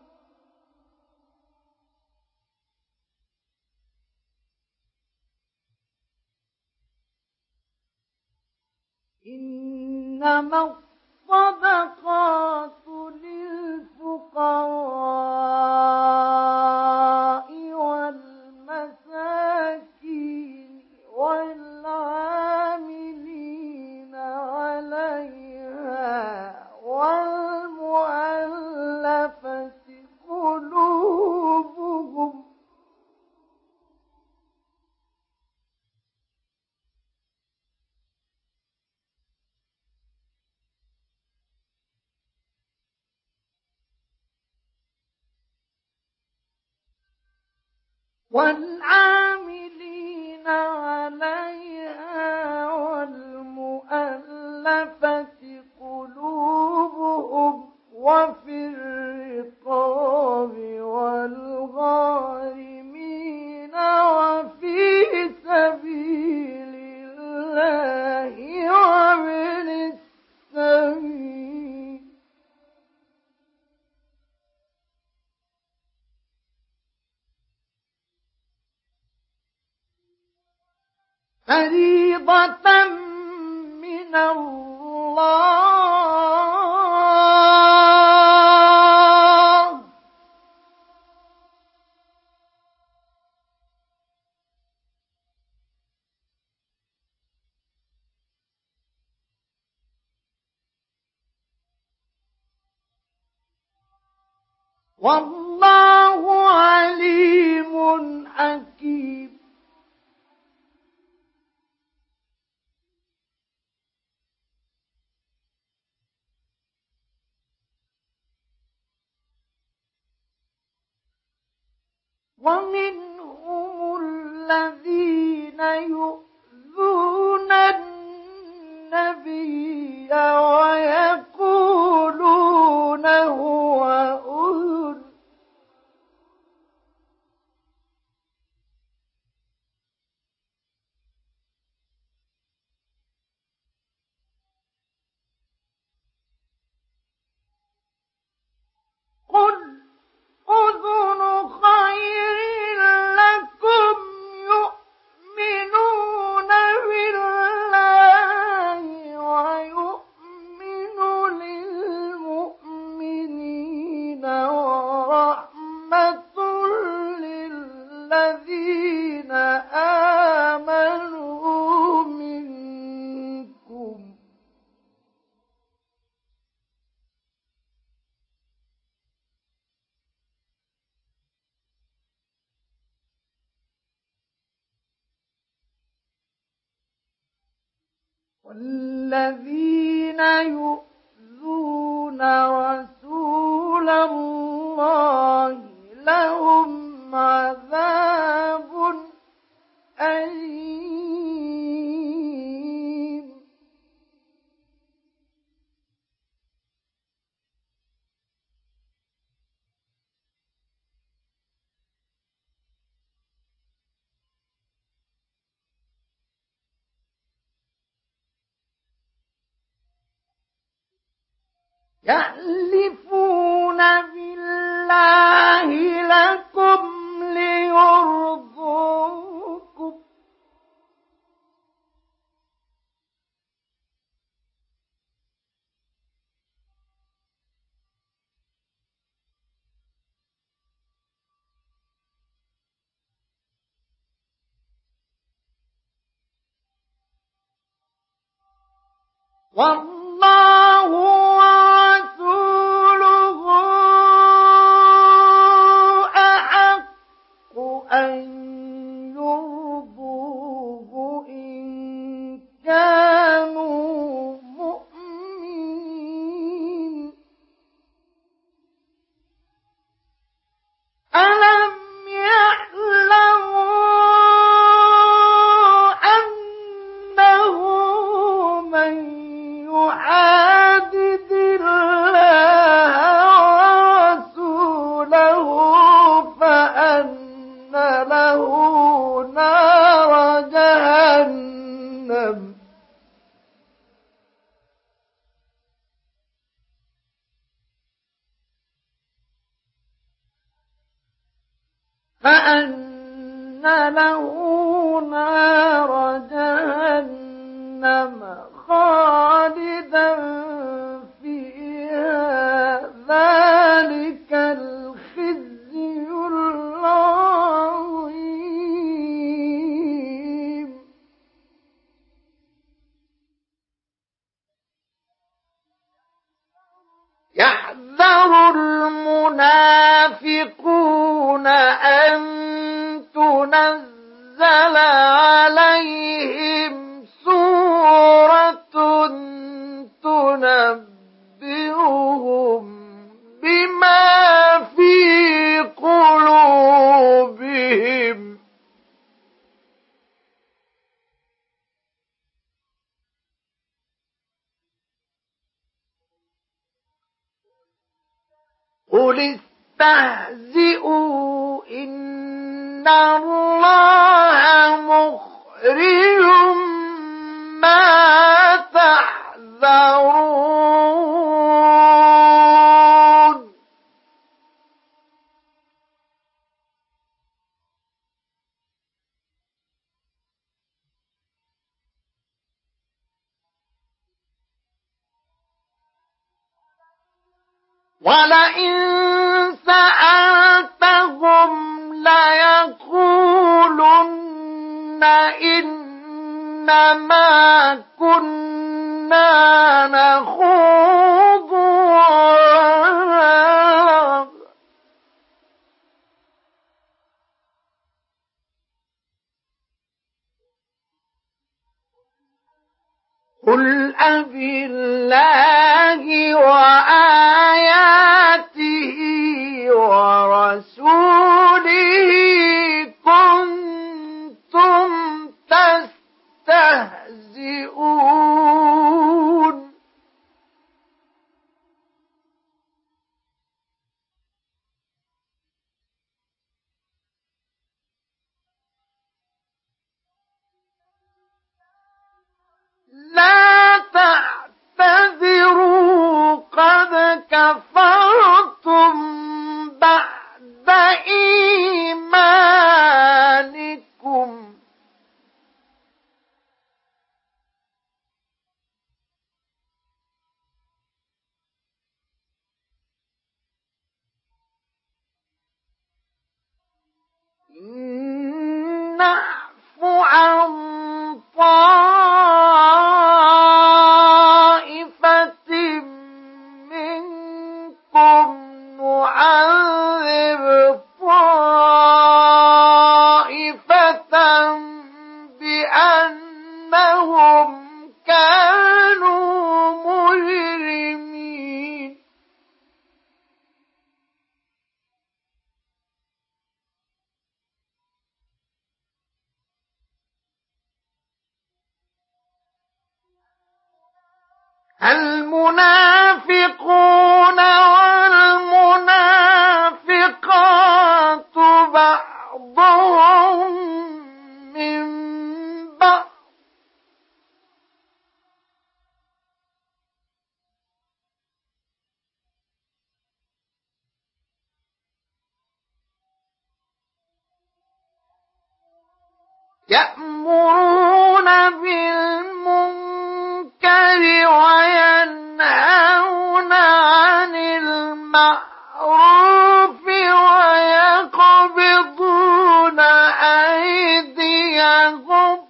إنما الصدقات للفقراء والمساكين والعاملين عليها والمؤلفة قلوبهم والعاملين عليها والمؤلفة قلوبهم وفي الرقاب والغارمين وفي سبيل الله وابن السبيل فريضة من الله والله عليم حكيم ومنهم الذين يؤذون والذين يؤذون رسول الله لهم عذاب أليم. يحلفون بالله لكم ليرضوكم والله ورسوله أحق أن يرضوه إن كانوا مؤمنين. ألم يعلموا أنه من يحادد الله ورسوله فأن له نار جهنم فأن له نار جهنم خالدا فيها ذلك الخزي العظيم. يحذر المنافقون أن تنزل عليهم سورة تنبئهم بما في قلوبهم قل استهزئوا إن الله مخرج ما تحذرون. ولئن سألتهم ليقولن إنما كنا نخوض ونلعب قل أبالله وآياته ورسوله كنتم تستهزئون. لا تعتذروا قد كفرتم بعد إيمانكم إن نعفو عن طائفة منكم نعذب طائفة بأنهم كانوا المنافقون والمنافقات بعضهم من بعض يأمرون بالمنكر وينهون عن المعروف ويقبضون أيديهم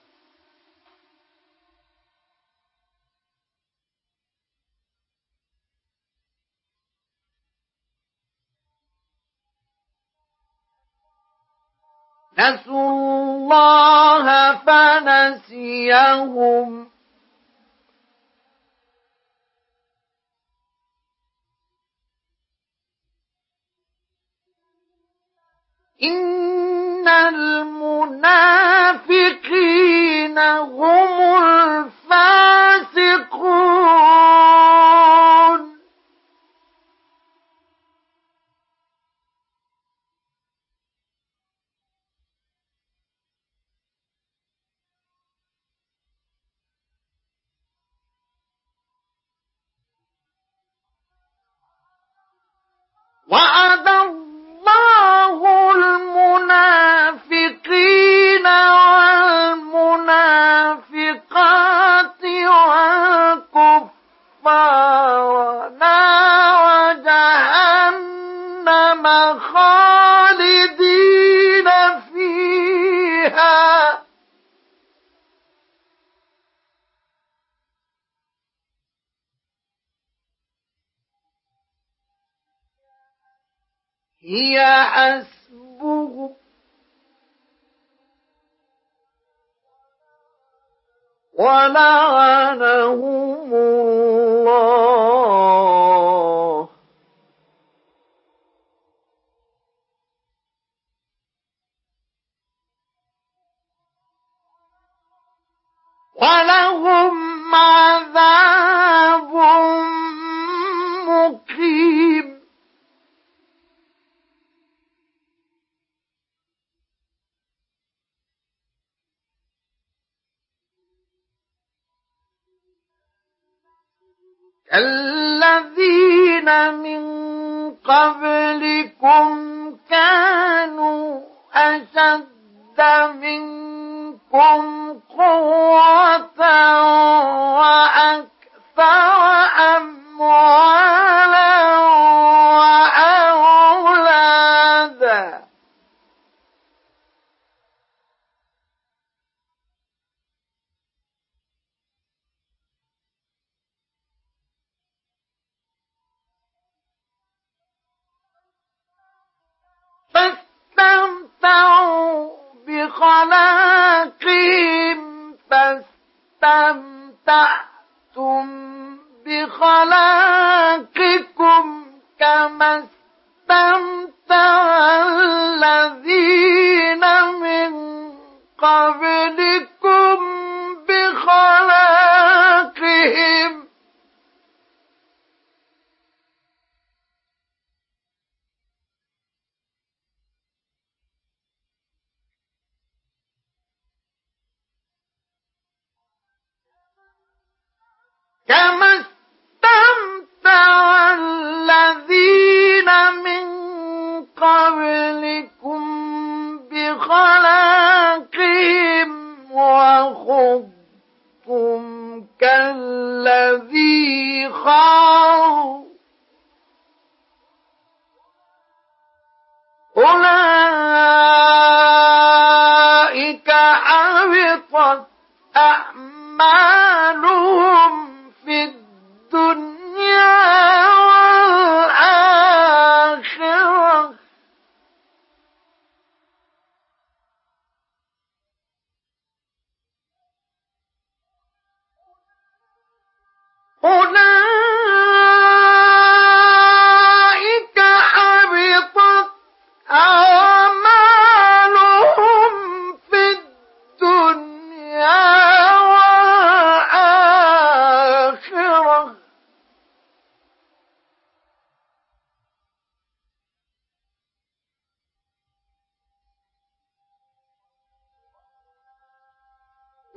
نسوا الله فنسيهم إن المنافقين هم الفاسقون وعد الله المنافقين والمنافقات والكفار نار جهنم خالدين فيها هي حسبهم ولعنهم الله ولهم عذاب مقيم الذين من قبلكم كانوا أشد منكم قوة وأكثر أموالا وأولادا فاستمتعوا بخلاقهم فاستمتعتم بخلاقكم كما استمتع الذين من قبلكم بخلاقهم كما استمتع الذين من قبلكم بخلاقهم وخضتم كالذي خاضوا أولئك حبطت أعمالهم في الدنيا والآخرة أولئك حبطت أعمالهم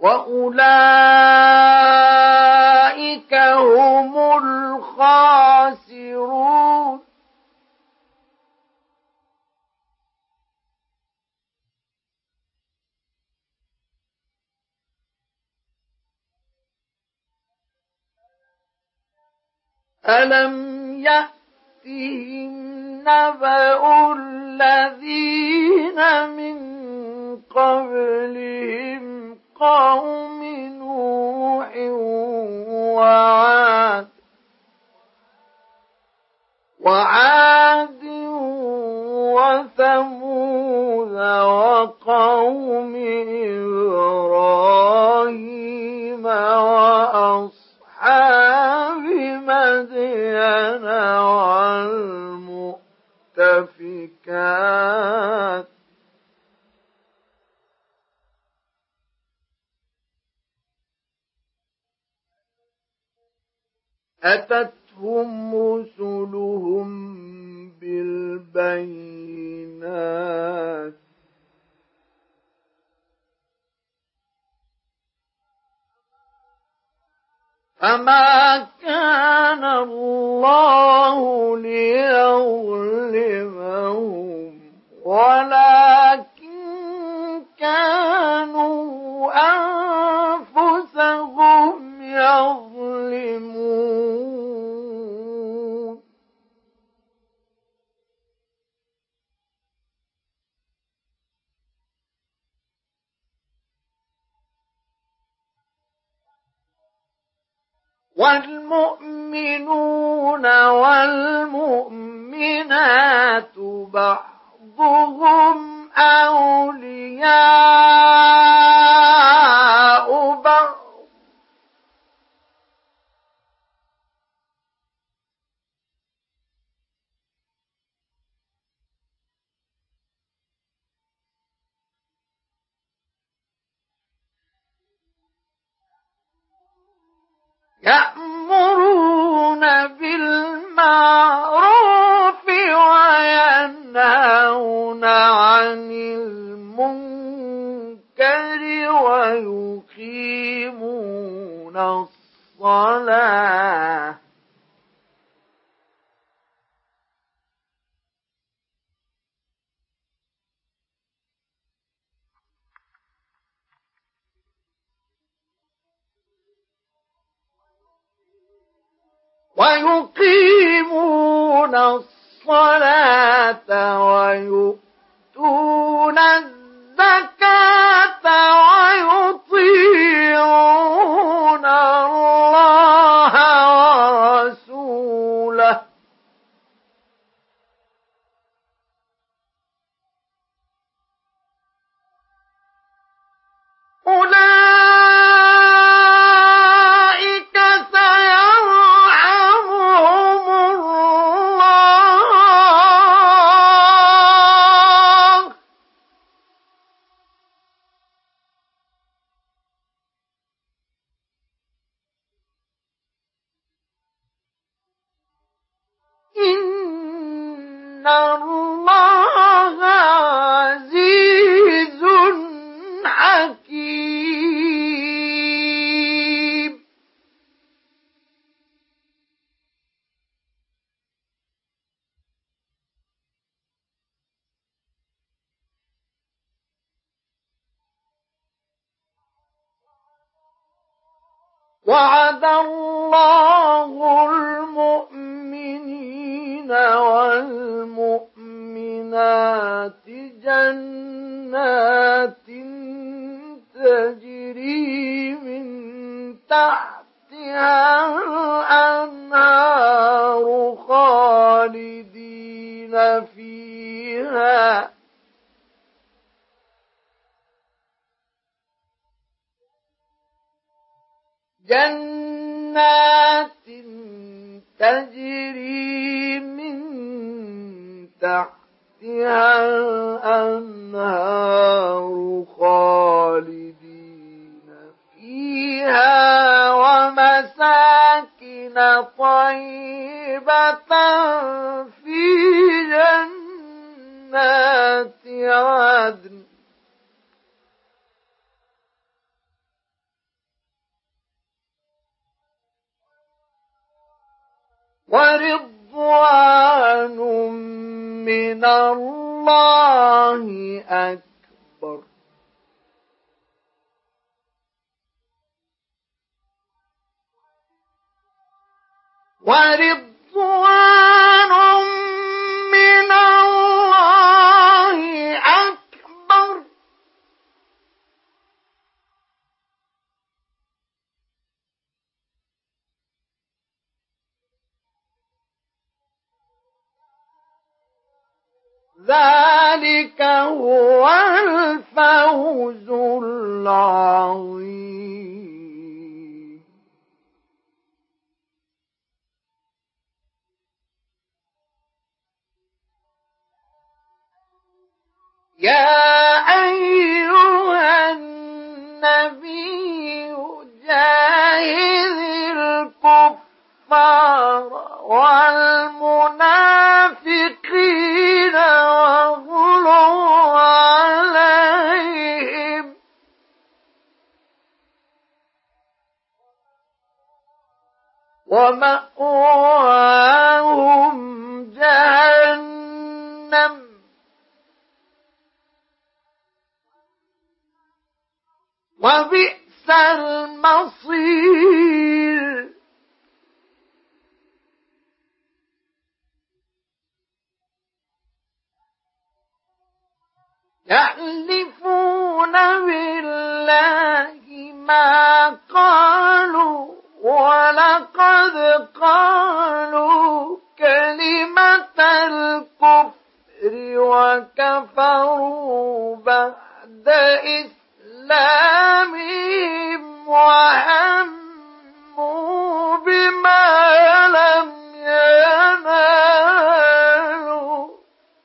وأولئك هم الخاسرون. ألم يأتهم نبأ الذين من قبلهم قوم نوح وعاد وعاد وثمود وقوم إبراهيم وأصحاب مدين والمؤتفكات أتتهم رسلهم بالبينات فما كان الله ليظلمهم ولكن كانوا أنفسهم يظلمون. والمؤمنون والمؤمنات بعضهم أولياء بعض يأمرون بالمعروف وينهون عن المنكر ويقيمون الصلاة ويقيمون الصلاة ويؤتون الزكاة ويطيعون الله ورسوله أولئك سيرحمهم الله إن الله عزيز حكيم. وعد الله المؤمنين والمؤمنات جنات تجري من تحتها الأنهار خالدين فيها جنات تجري من تحتها الأنهار خالدين فيها ومساكن طيبة في جنات عدن ورضوان من الله أكبر. ورضوان من الله أكبر. ذلك هو الفوز العظيم. يا أيها النبي جاهد الكفار والمنافقين واغلظ عليهم ومأواهم جهنم وبئس المصير. يحلفون بالله ما قالوا ولقد قالوا كلمة الكفر وكفروا بعد إسلامهم وهموا بما لم ينالوا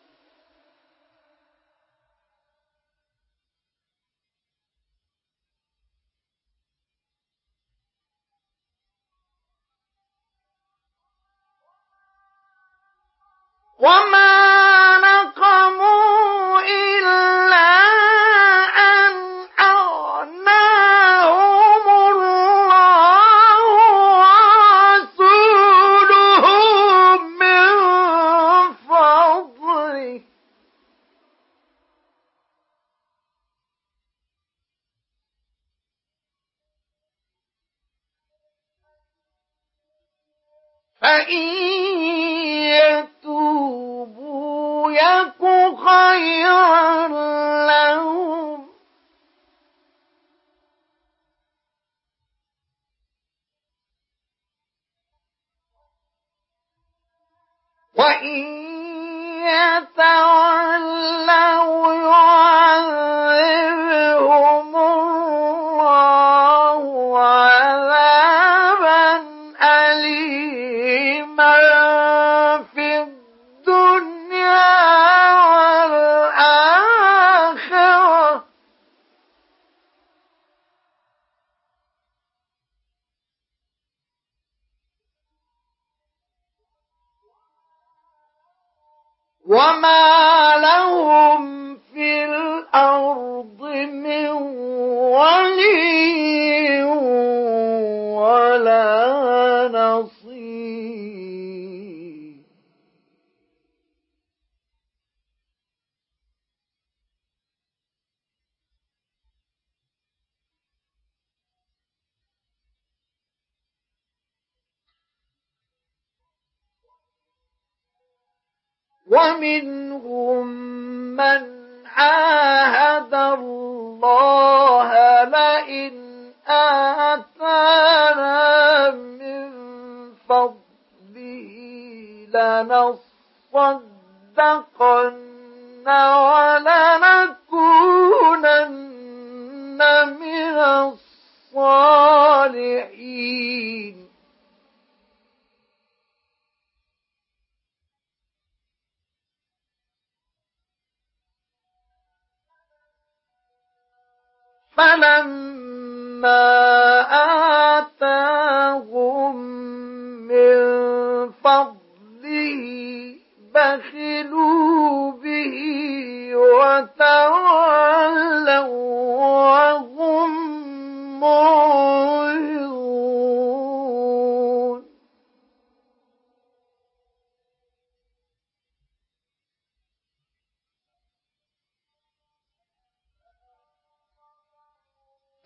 وما نقموا إلا أن أغناهم الله ورسوله من فضله فإن يتوبوا يك خيرا لهم وإن يتولوا يعذبهم الله عذابا أليما في الدنيا والآخرة وما لهم في الأرض من ولي ولا نصير. ومنهم من عاهد الله لئن آتانا من فضله لنصدقن ولنكونن من الصالحين. فلما آتاهم من فضله بخلوا به وتولوا وهم معرضون.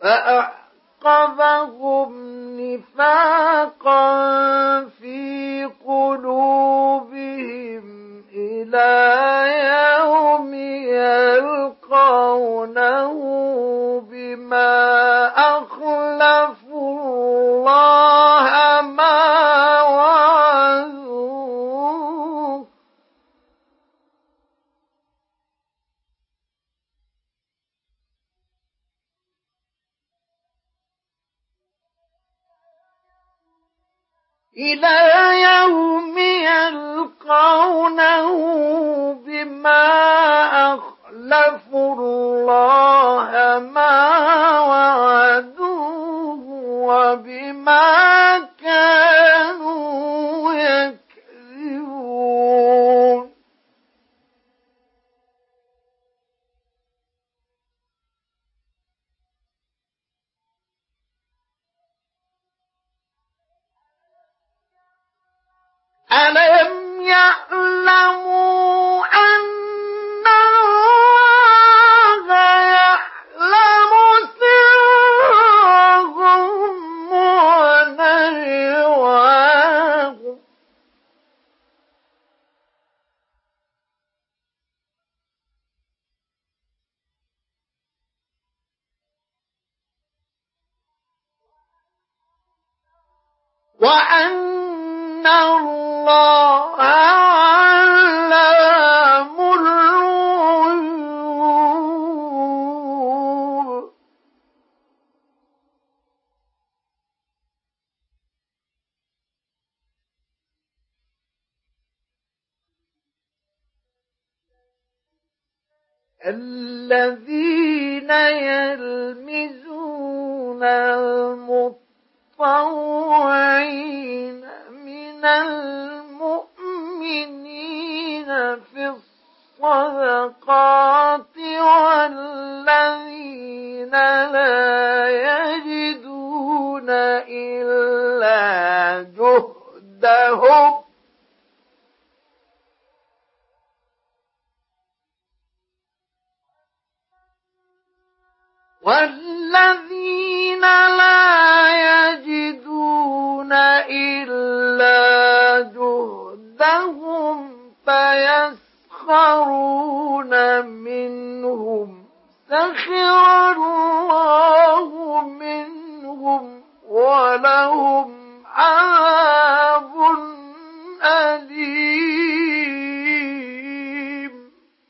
فأعقبهم نفاقا في قلوبهم إلى يوم يلقونه بما أخلفوا الله ما وعدوه إلى يوم يلقونه بما أخلفوا الله ما وعدوه وبما كانوا يكذبون ألم يعلموا أن الله يعلم سرهم ونجواهم وأن الله علام الغيوب الذين يلمزون المطوعين من المؤمنين في الصدقات والذين لا يجدون إلا جهدهم والذين لا يجدون إلا جهدهم فيسخرون منهم سخر الله منهم ولهم عذاب أليم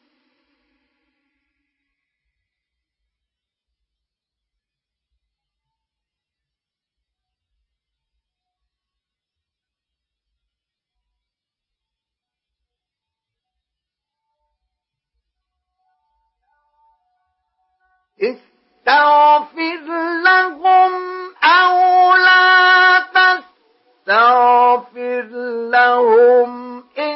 استغفر لهم أو لا تستغفر لهم إن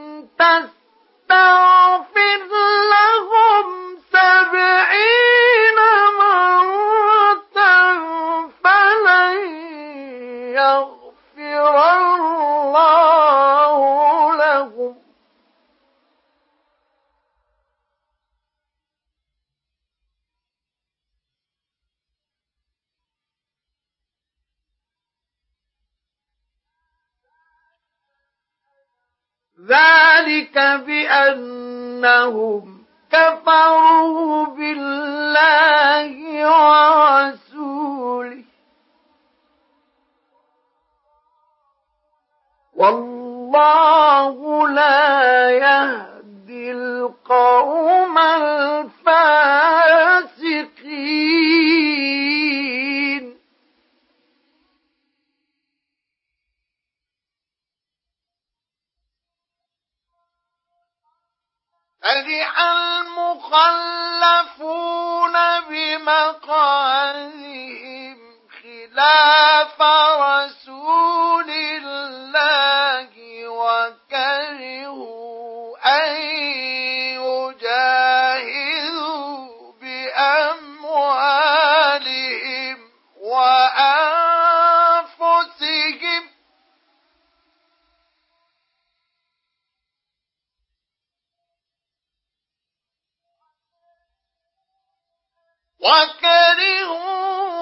تستغفر لهم سبعين مرة فلن يغفر الله لهم ذلك بأنهم كفروا بالله ورسوله والله لا يهدي القوم الفاسقين فرح المخلفون بمقعدهم خلاف رسول الله وكرهوا أن يجاهدوا بأموالهم وأنفسهم وكرهوا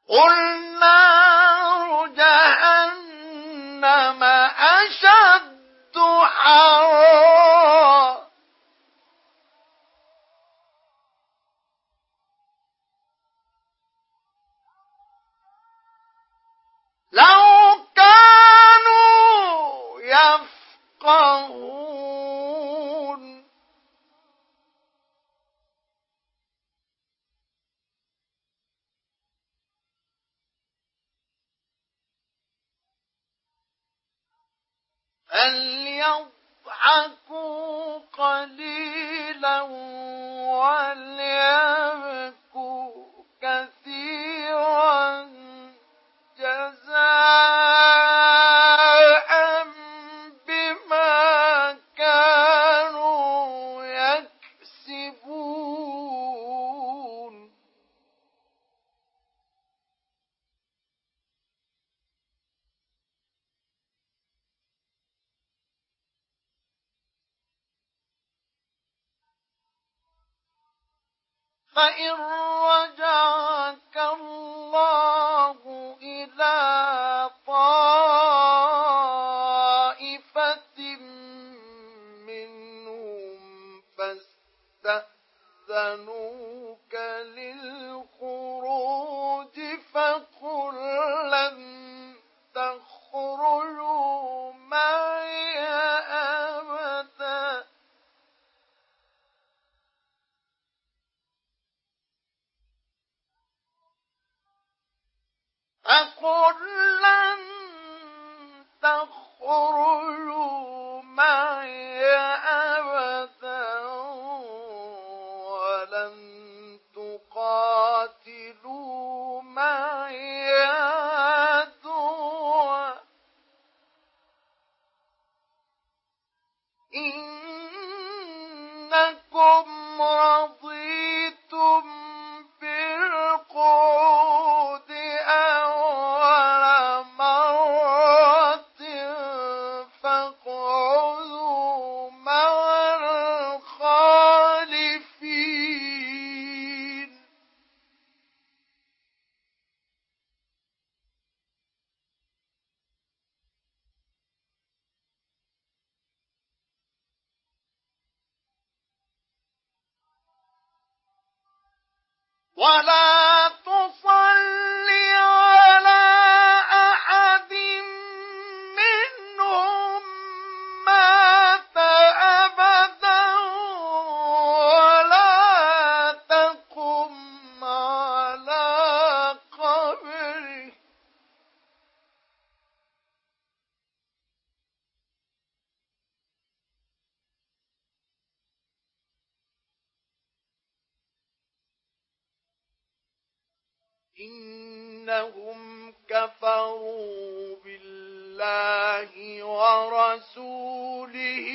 قُلْ نَارُ جَهَنَّمَ أَشَدُّ حَرًّا لَوْ كَانُوا يَفْقَهُونَ فَلْيَضْحَكُوا قَلِيلًا وَلْيَبْكُوا كَثِيرًا جَزَاءً بِمَا كَانُوا يَكْسِبُونَ فَإِن رَّجَعَكَ اللَّهُ إِلَىٰ طَائِفَةٍ مِّنْهُمْ فَاسْتَأْذَنُوكَ لِلْخُرُوجِ فَقُل لَّن تَخْرُجُوا مَعِيَ أَبَدًا فَقُل لَّن تَخْرُجُوا مَعِيَ أَبَدًا وَلَن تُقَاتِلُوا مَعِيَ عَدُوًّا ۖ إِنَّكُمْ رَضِيتُم بِالْقُعُودِ أَوَّلَ مَرَّةٍ فَاقْعُدُوا مَعَ الْخَالِفِينَ وَلَا تُصَلِّ عَلَىٰ أَحَدٍ مِّنْهُم مَّاتَ أَبَدًا وَلَا تَقُمْ عَلَىٰ قَبْرِهِ ۖ إِنَّهُمْ كَفَرُوا بِاللَّهِ وَرَسُولِهِ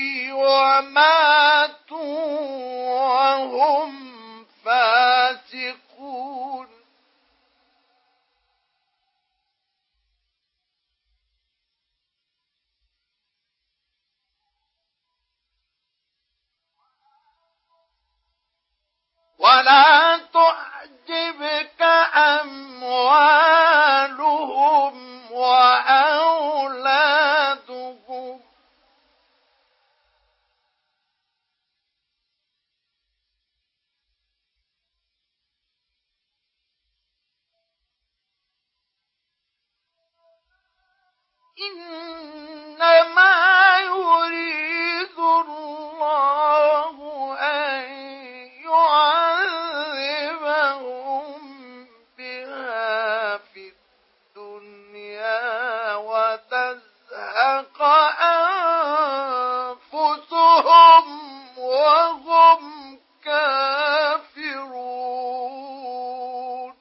وَمَاتُوا وَهُمْ فَاسِقُونَ وَلَا تُعْجِبْكَ أَمْوَالُهُمْ وَأَوْلَادُهُمْ ۚ إِنَّمَا يُرِيدُ اللَّهُ أَن يُعَذِّبَهُم بِهَا فِي الدُّنْيَا وَتَزْهَقَ أَنفُسُهُمْ وَهُمْ كَافِرُونَ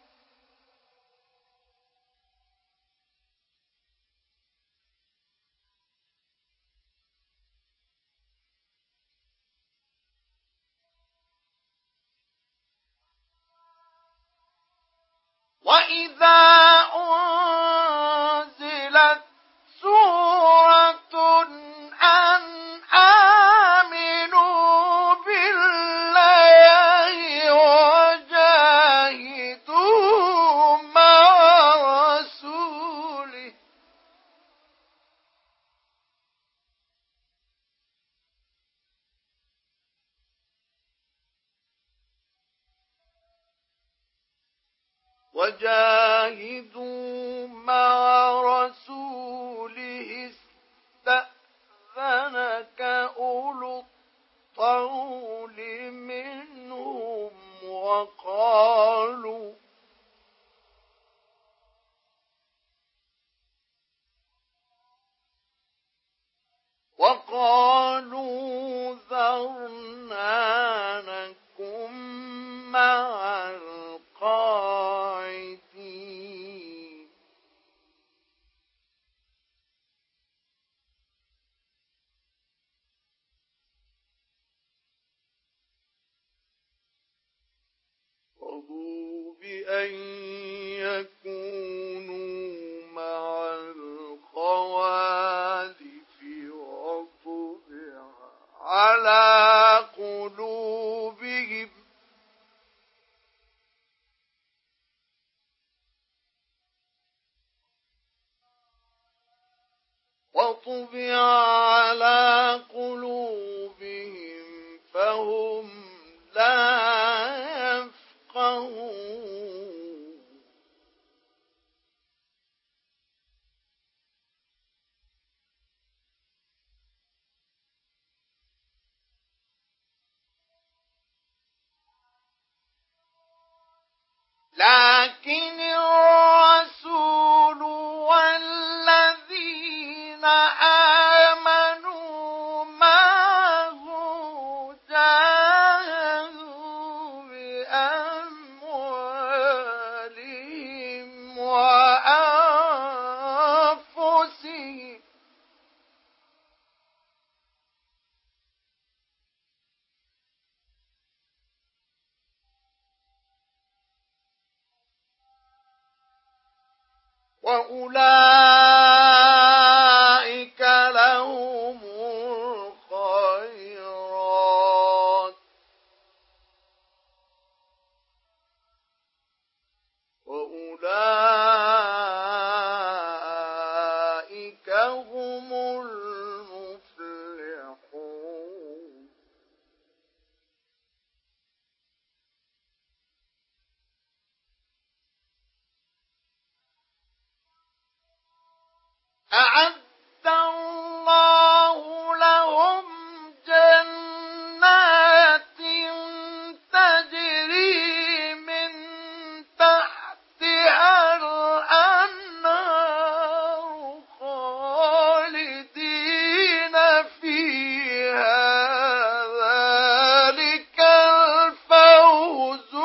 وَإِذَا أُنزِلَتْ سُورَةٌ أَنْ آمِنُوا بِاللَّهِ وَجَاهِدُوا مَعَ وجاهدوا مع رسوله استأذنك أولو الطول منهم وقالوا وقالوا ذرنا نكن مع القاعدين رضوا بأن يكونوا مع الخوالف وطبع على قلوبهم وطبع على قلوبهم فهم لا يفقهون لكن الرسول والذين آمنوا معه جاهدوا بأموالهم وأنفسهم وأولئك لهم الخيرات وأولئك هم المفلحون أعد الله لهم جنات تجري من تحتها الأنهار خالدين فيها ذلك الفوز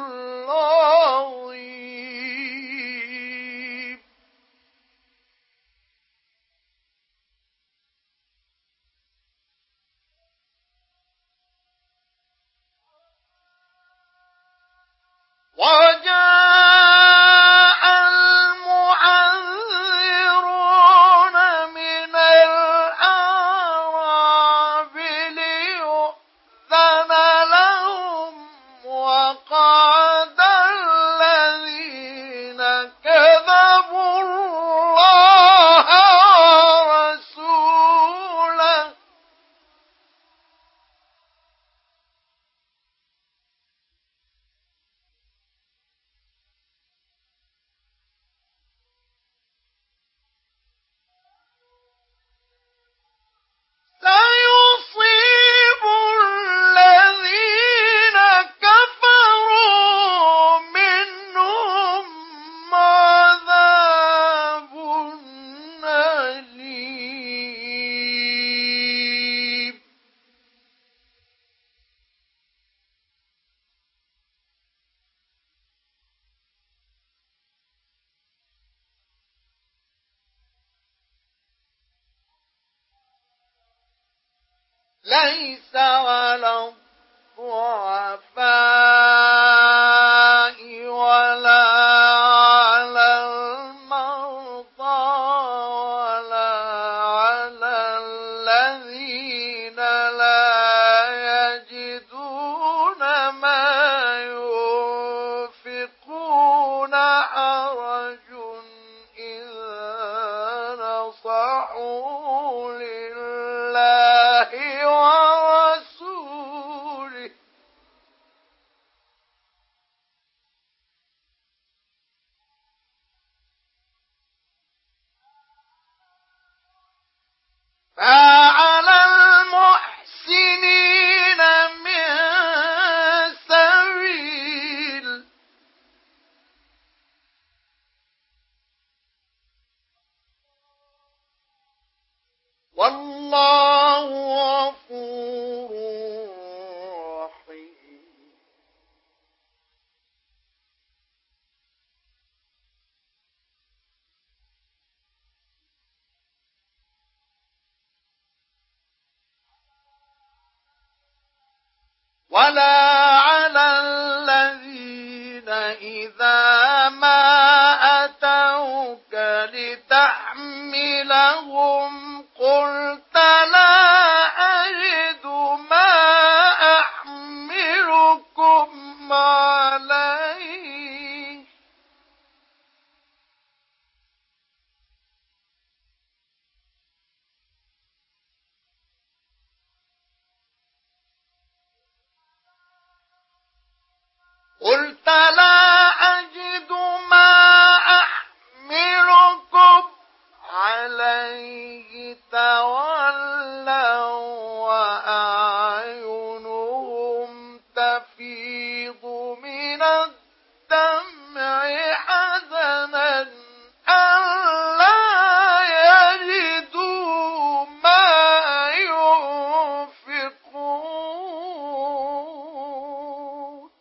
العظيم وجاء المعذرون من الأعراب ليؤذن لهم وقعد الذين كذبوا الله ورسوله سيصيب الذين كفروا منهم عذاب أليم ليس على الضعفاء ولا على المرضى ولا على الذين لا يجدون ما ينفقون حرج إذا نصحوا لله ورسوله ولا على الذين إذا ما أتوك لتحملهم قلت لا أجد ما أحملكم عليه قلت لا أجد ما أحملكم عليه تولوا وأعينهم تفيض من الدمع حزنا ألا يجدوا ما ينفقون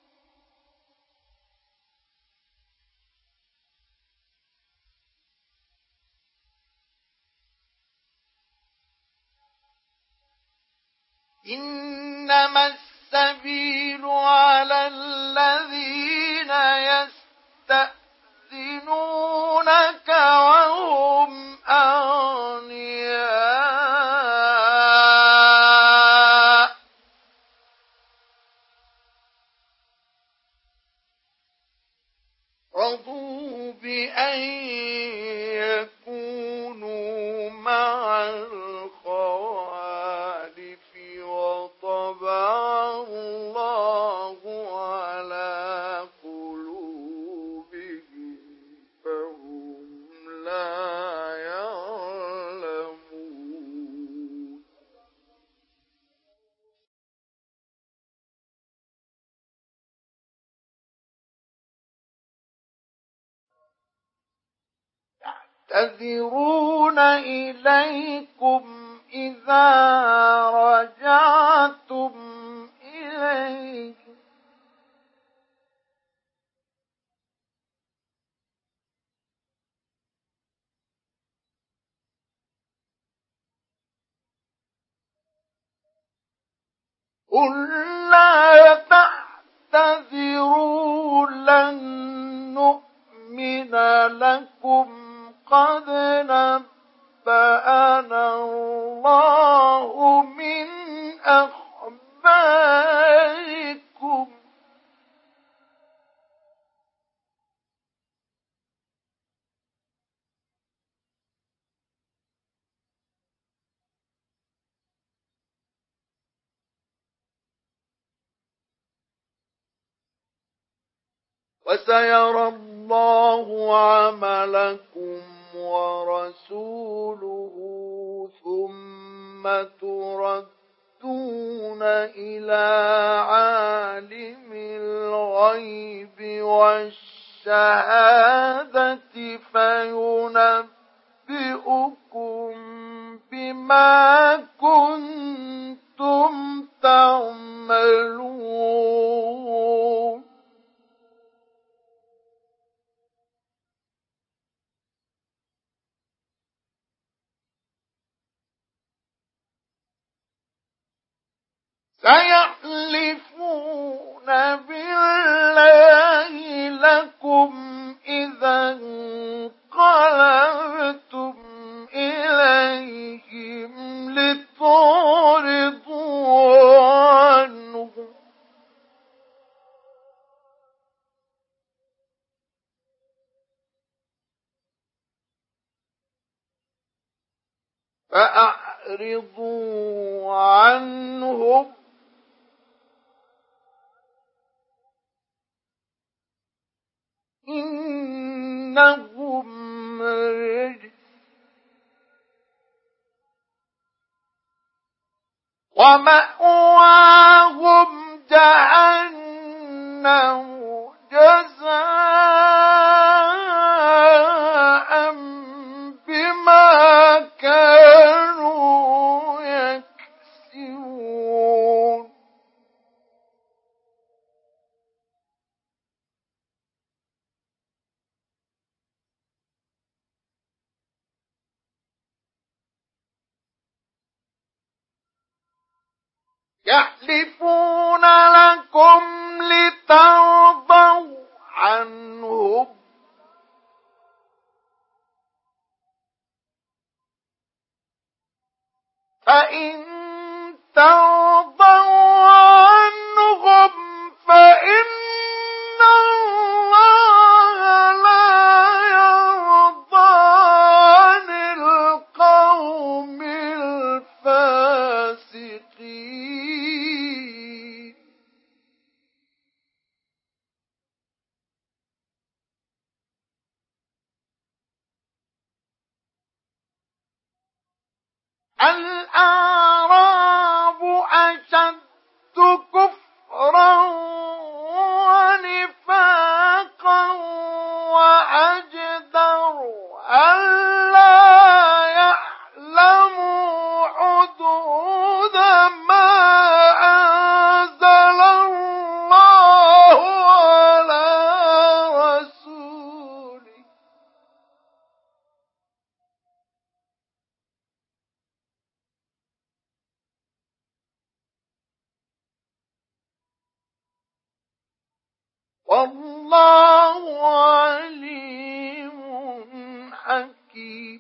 إنما السبيل على الذين يستأذنونك وهم أغنياء رضوا بأن يكونوا مع الخوالف وطبع الله على قلوبهم فهم لا يعلمون يعتذرون إليكم إذا رجعتم إليهم قل لا تعتذروا لن نؤمن لكم قد نبأنا الله من أخباركم وسيرى الله عملكم ورسوله ثم تردون إلى عالم الغيب والشهادة فينبئكم بما كنتم تعملون سيحلفون بالله لكم إذا انقلبتم إليهم لتعرضوا عنهم فأعرضوا عنهم إنهم رجس ومأواهم جهنم جزاء بما كانوا يكسبون يحلفون لكم لترضوا عنهم فإن ترضوا عنهم فإن الله لا يرضى عن القوم الفاسقين. الأعراب أشد كفرا ونفاقا وأجدر ألا يعلموا حدود ما أنزل الله على رسوله. والله عليم حكيم.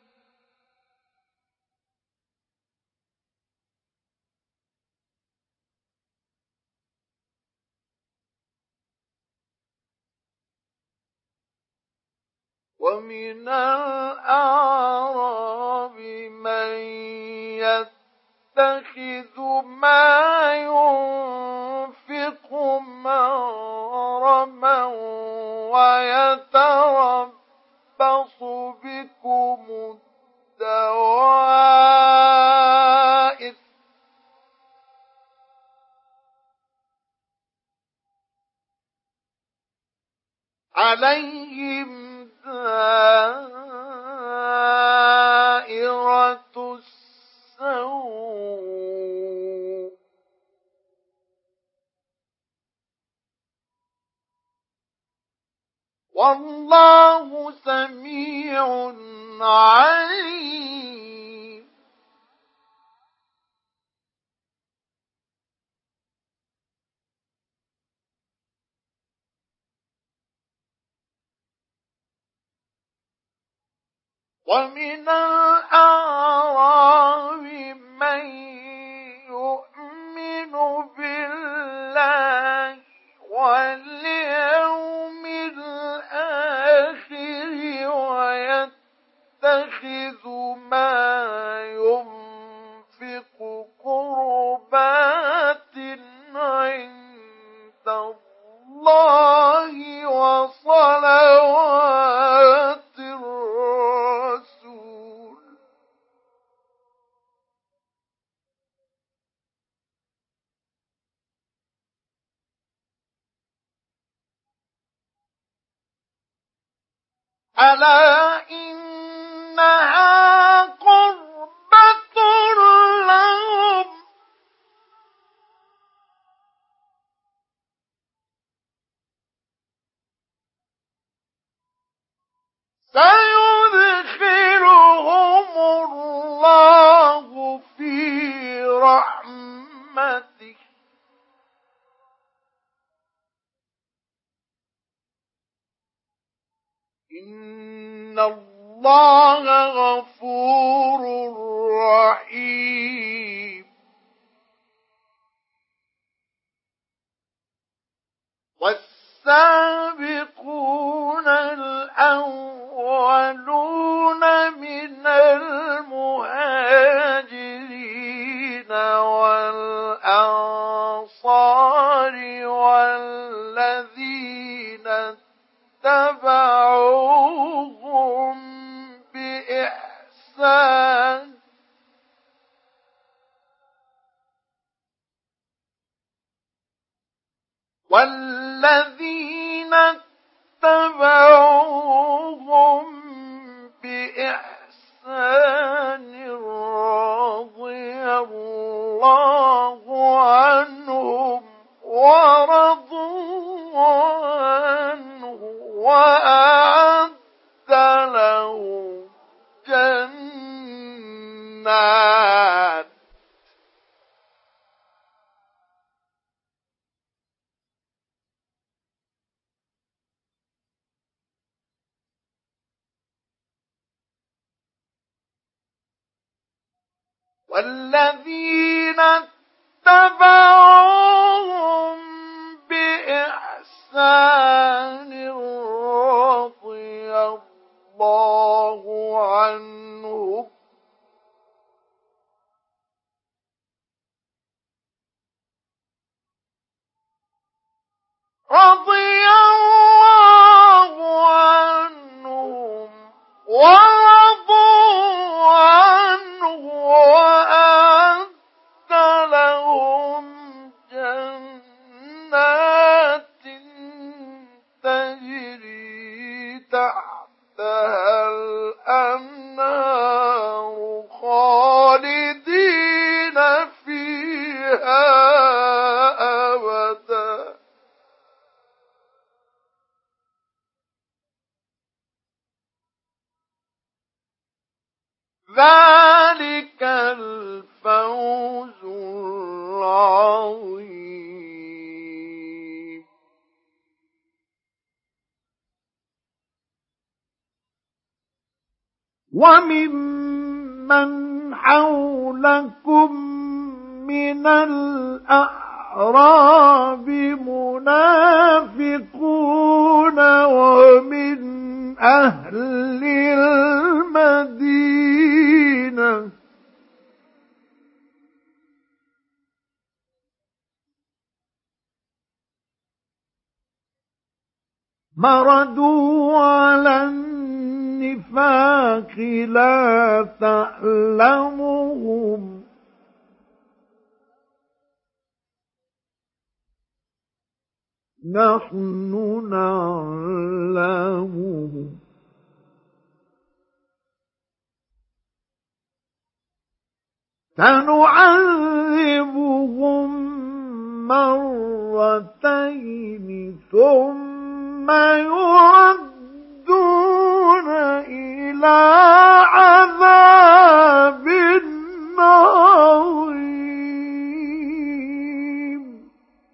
ومن الأعراب من يتخذ ما ينفق مغرما ويتربص بكم الدوائر عليهم دائرة السوء والله سميع عليم. ومن الأعراب من يؤمن بالله واليوم الآخر ويتخذ ما ينفق قربات عند الله وصلوات الرسول. ألا إنها قربة لهم سيدخلهم الله في رحمته إن الله غفور رحيم. والسابقون الأولون من المهاجرين والأنصار والذين اتبعوهم بإحسان والذين اتبعوهم بإحسان رضي الله عنهم ورضوا عنه وأعد لهم جنات والذين اتبعوهم بإحسان رضي الله عنهم رضي الله عنهم ورضوا عنه وأعد لهم جنات تجري تحتها الأنهار خالدين فيها أبدا ذلك الفوز العظيم. وممن حولكم من الأعراب منافقون ومن أهل المدينة مردوا على النفاق لا تعلمهم نحن نعلمهم سنعذبهم مرتين ثم يردون إلى عذاب عظيم.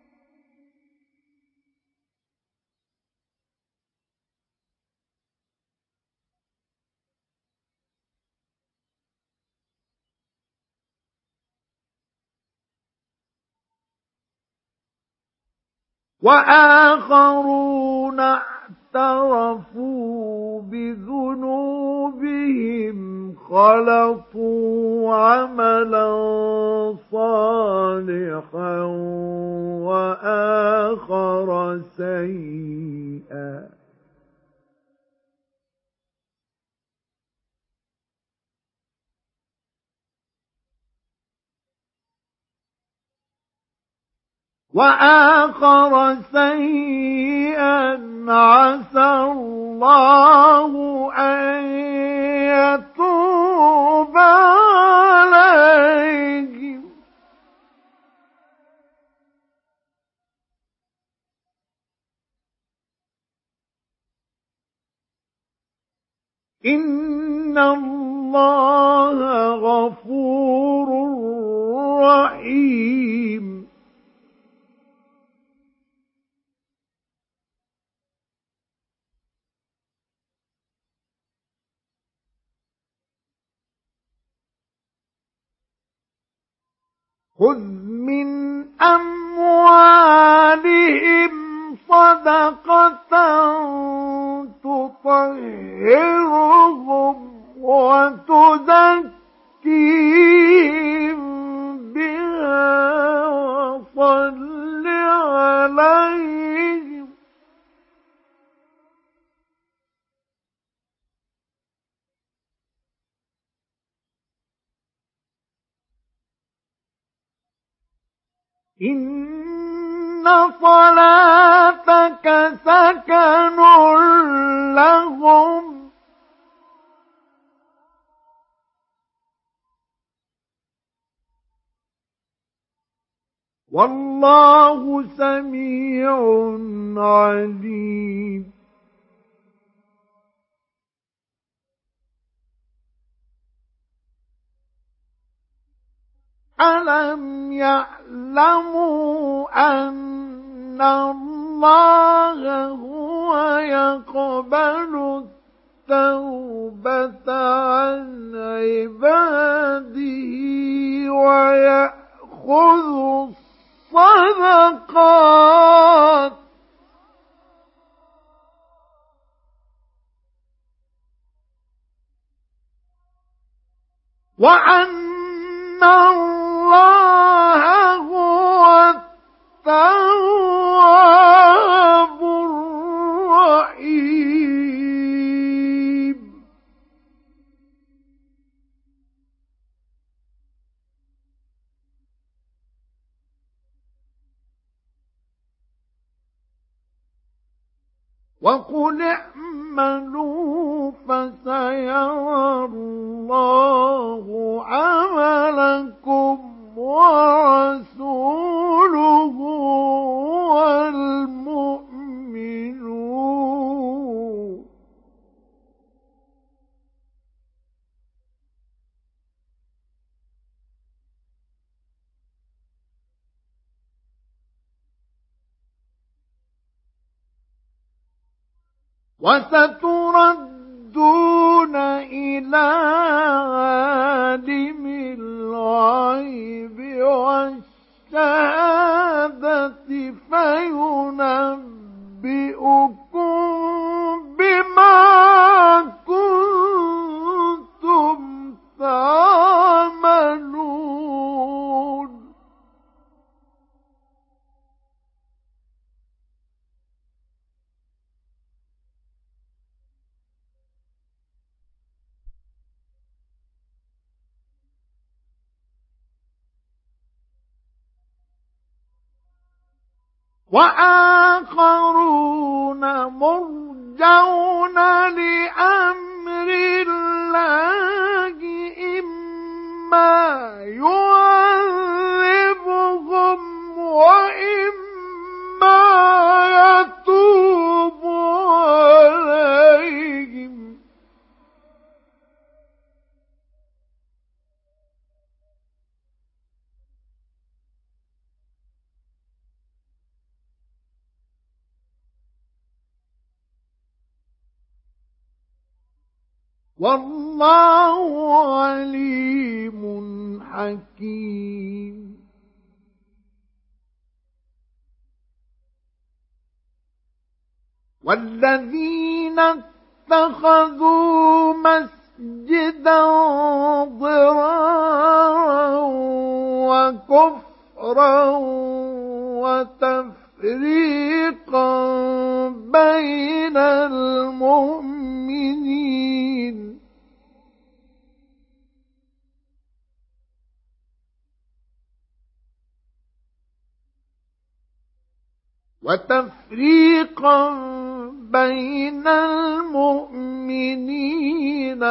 وآخرون اعترفوا بذنوبهم خلطوا عملا صالحا وآخر سيئا وآخر سيئا عسى الله أن يتوب عليهم إن الله غفور رحيم. خذ من أموالهم صدقة تطهرهم وتزكيهم بها وصل عليهم إن صلاتك سكن لهم والله سميع عليم. ألم يعلموا أن الله هو يقبل التوبة عن عباده ويأخذ الصدقات وأن الله هو التواب الرحيم. وقل اعملوا فسيرى الله عملكم ورسوله والمؤمنون. وستردون إلى عالم الغيب والشهادة فينبئكم بما كنتم تعملون. وآخرون مرجون لأمر الله إما يعذبهم وإما يتوب عليهم. والله عليم حكيم. والذين اتخذوا مسجدا ضرارا وكفرا وتفريقا بين المؤمنين وتفريقا بين المؤمنين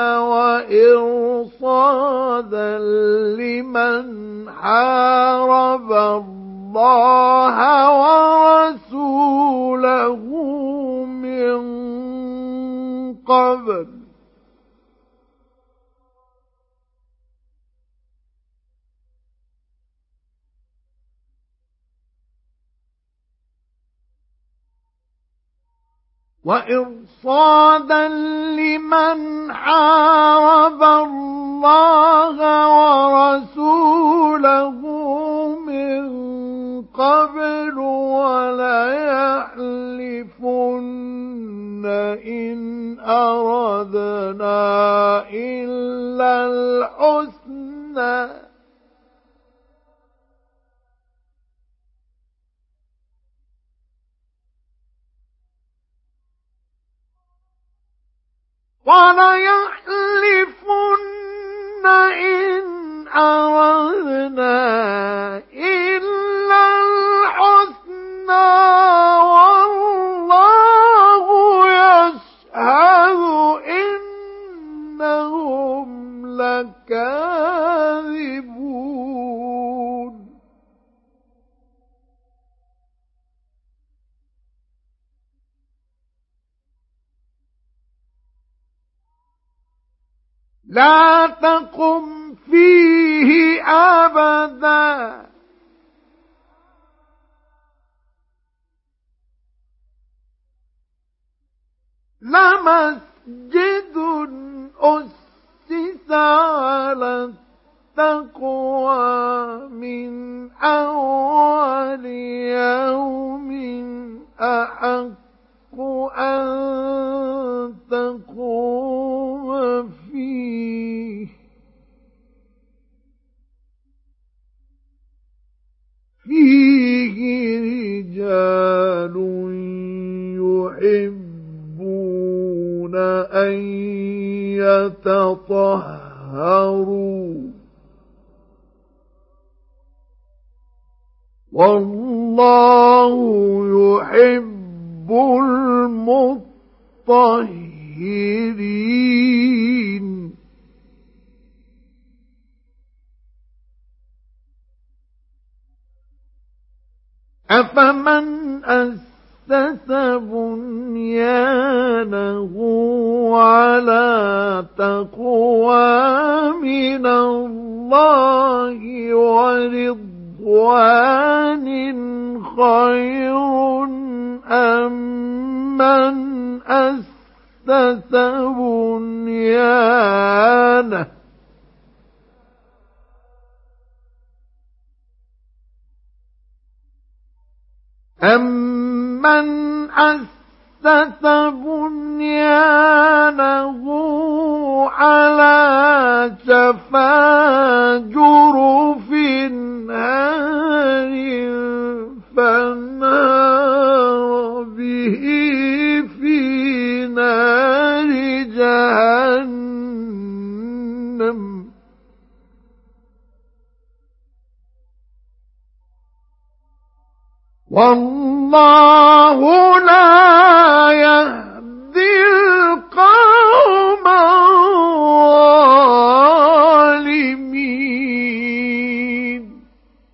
وإرصادا لمن حارب الله ورسوله من قبل وإرصادا لمن حارب الله ورسوله من قبل وليحلفن إن أردنا إلا الحسنى وليحلفن إن أردنا إلا الحسنى والله يشهد إنهم لكاذبون. لا تقم فيه أبدا لمسجد مسجد أسس على التقوى من أول يوم أحق أن تقوم فيه فيه رجال يحبون أن يتطهروا والله يحب المطهرين أفمن أسس بنيانه على تقوى من الله ورضوان خير أم من أسس بنيانه أَمَّنْ أَسَّسَ بُنْيَانَهُ عَلَى شَفَا جُرُفٍ هَارٍ فَانْهَارَ بِهِ فِي نَارِ جَهَنَّمَ والله لا يهدي القوم الظالمين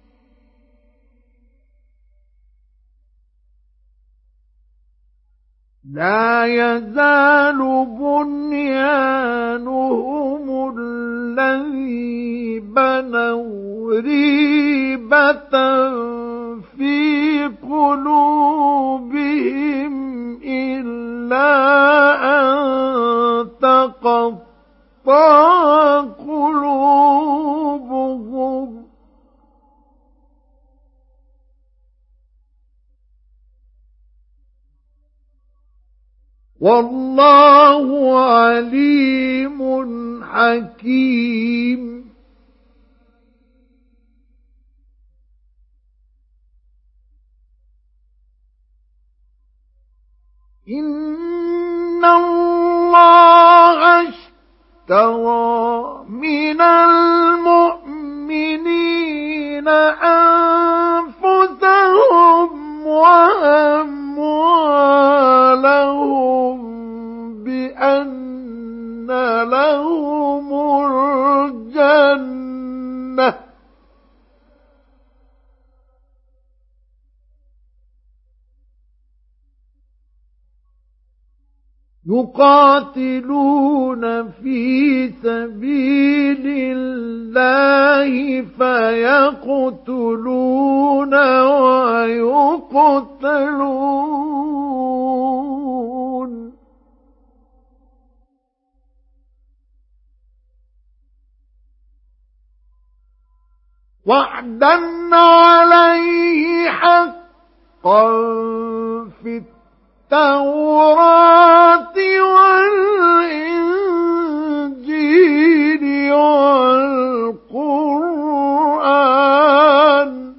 لا يزال بنيانهم الذي بنوا ريبة في قلوبهم إلا أن تقطع قلوبهم والله عليم حكيم إن الله اشترى من المؤمنين أنفسهم وأموالهم بأن لهم الجنة يقاتلون في سبيل الله فيقتلون ويقتلون وعدا عليه حقا في التوراة والإنجيل والقرآن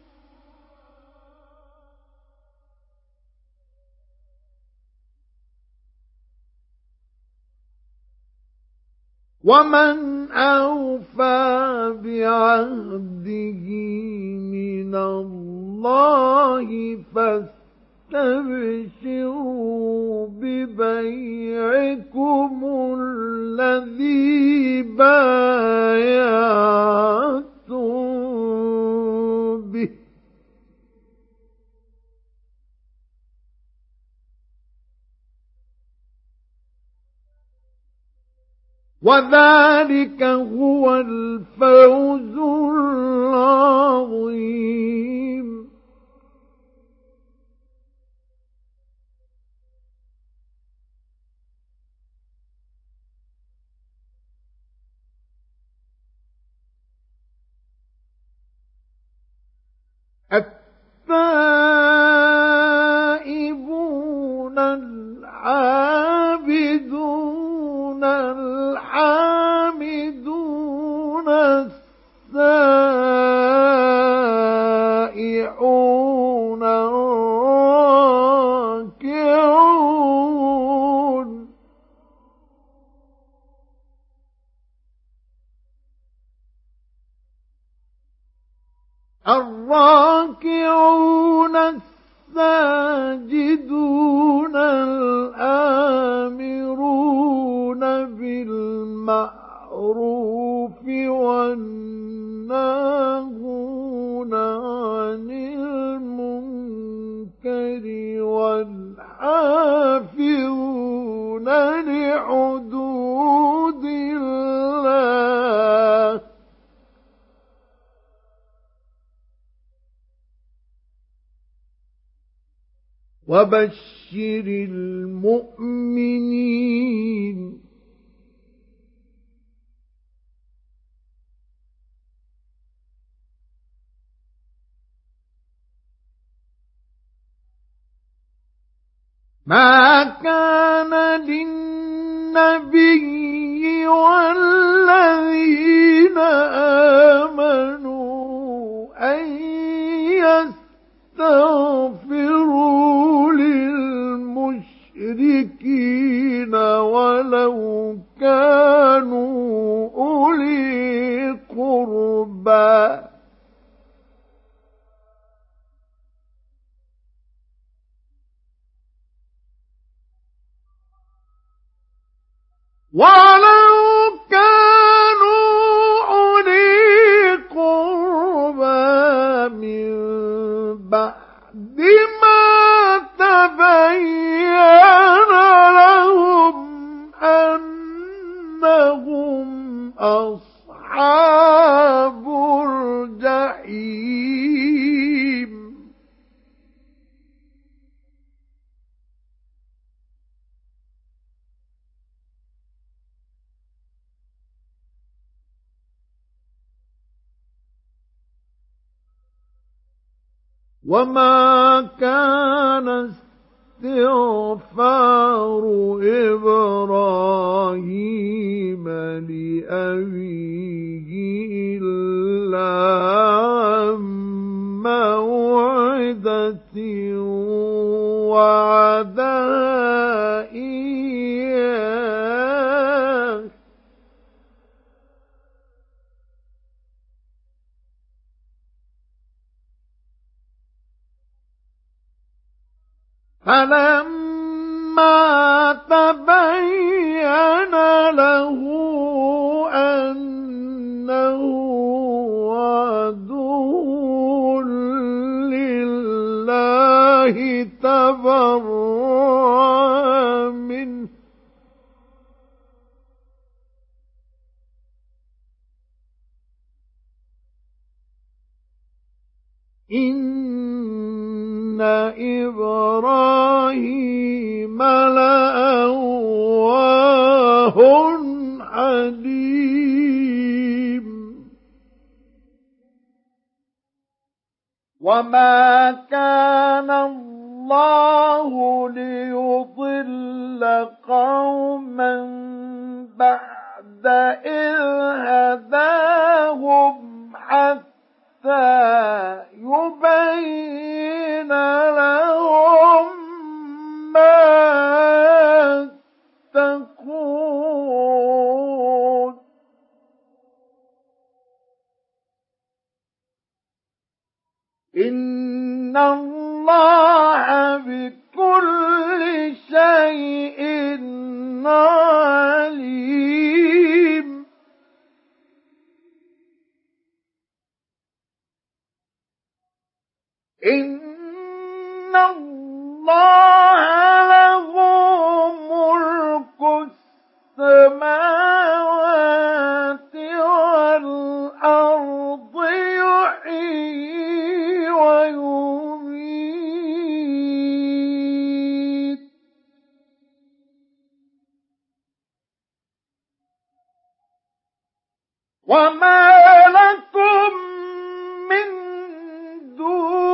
ومن أوفى بعهده من الله فاستبشروا استبشروا ببيعكم الذي بايعتم به وذلك هو الفوز العظيم التائبون العابدون الحامدون السائحون الراكعون الراكعون الساجدون الآمرون بالمعروف والناهون عن المنكر والحافظون لحدود الله وبشر المؤمنين ما كان للنبي والذين آمنوا أن يستغفروا للمشركين ولو كانوا أولي قربى ولو كانوا أولي قربى من بعد ما تبين لهم أنهم أصحاب الجحيم وما كان استغفار إبراهيم لأبيه إلا عن موعدة وعدها إياه فلما تبين له أنه عدو لله تبرأ منه إن إبراهيم لأواه حليم وما كان الله ليضل قوما بعد إذ هداهم حتى يبين لهم ما يتقون إن الله بكل شيء عليم إن الله له ملك السماوات والأرض يحيي ويميت وما لكم من دون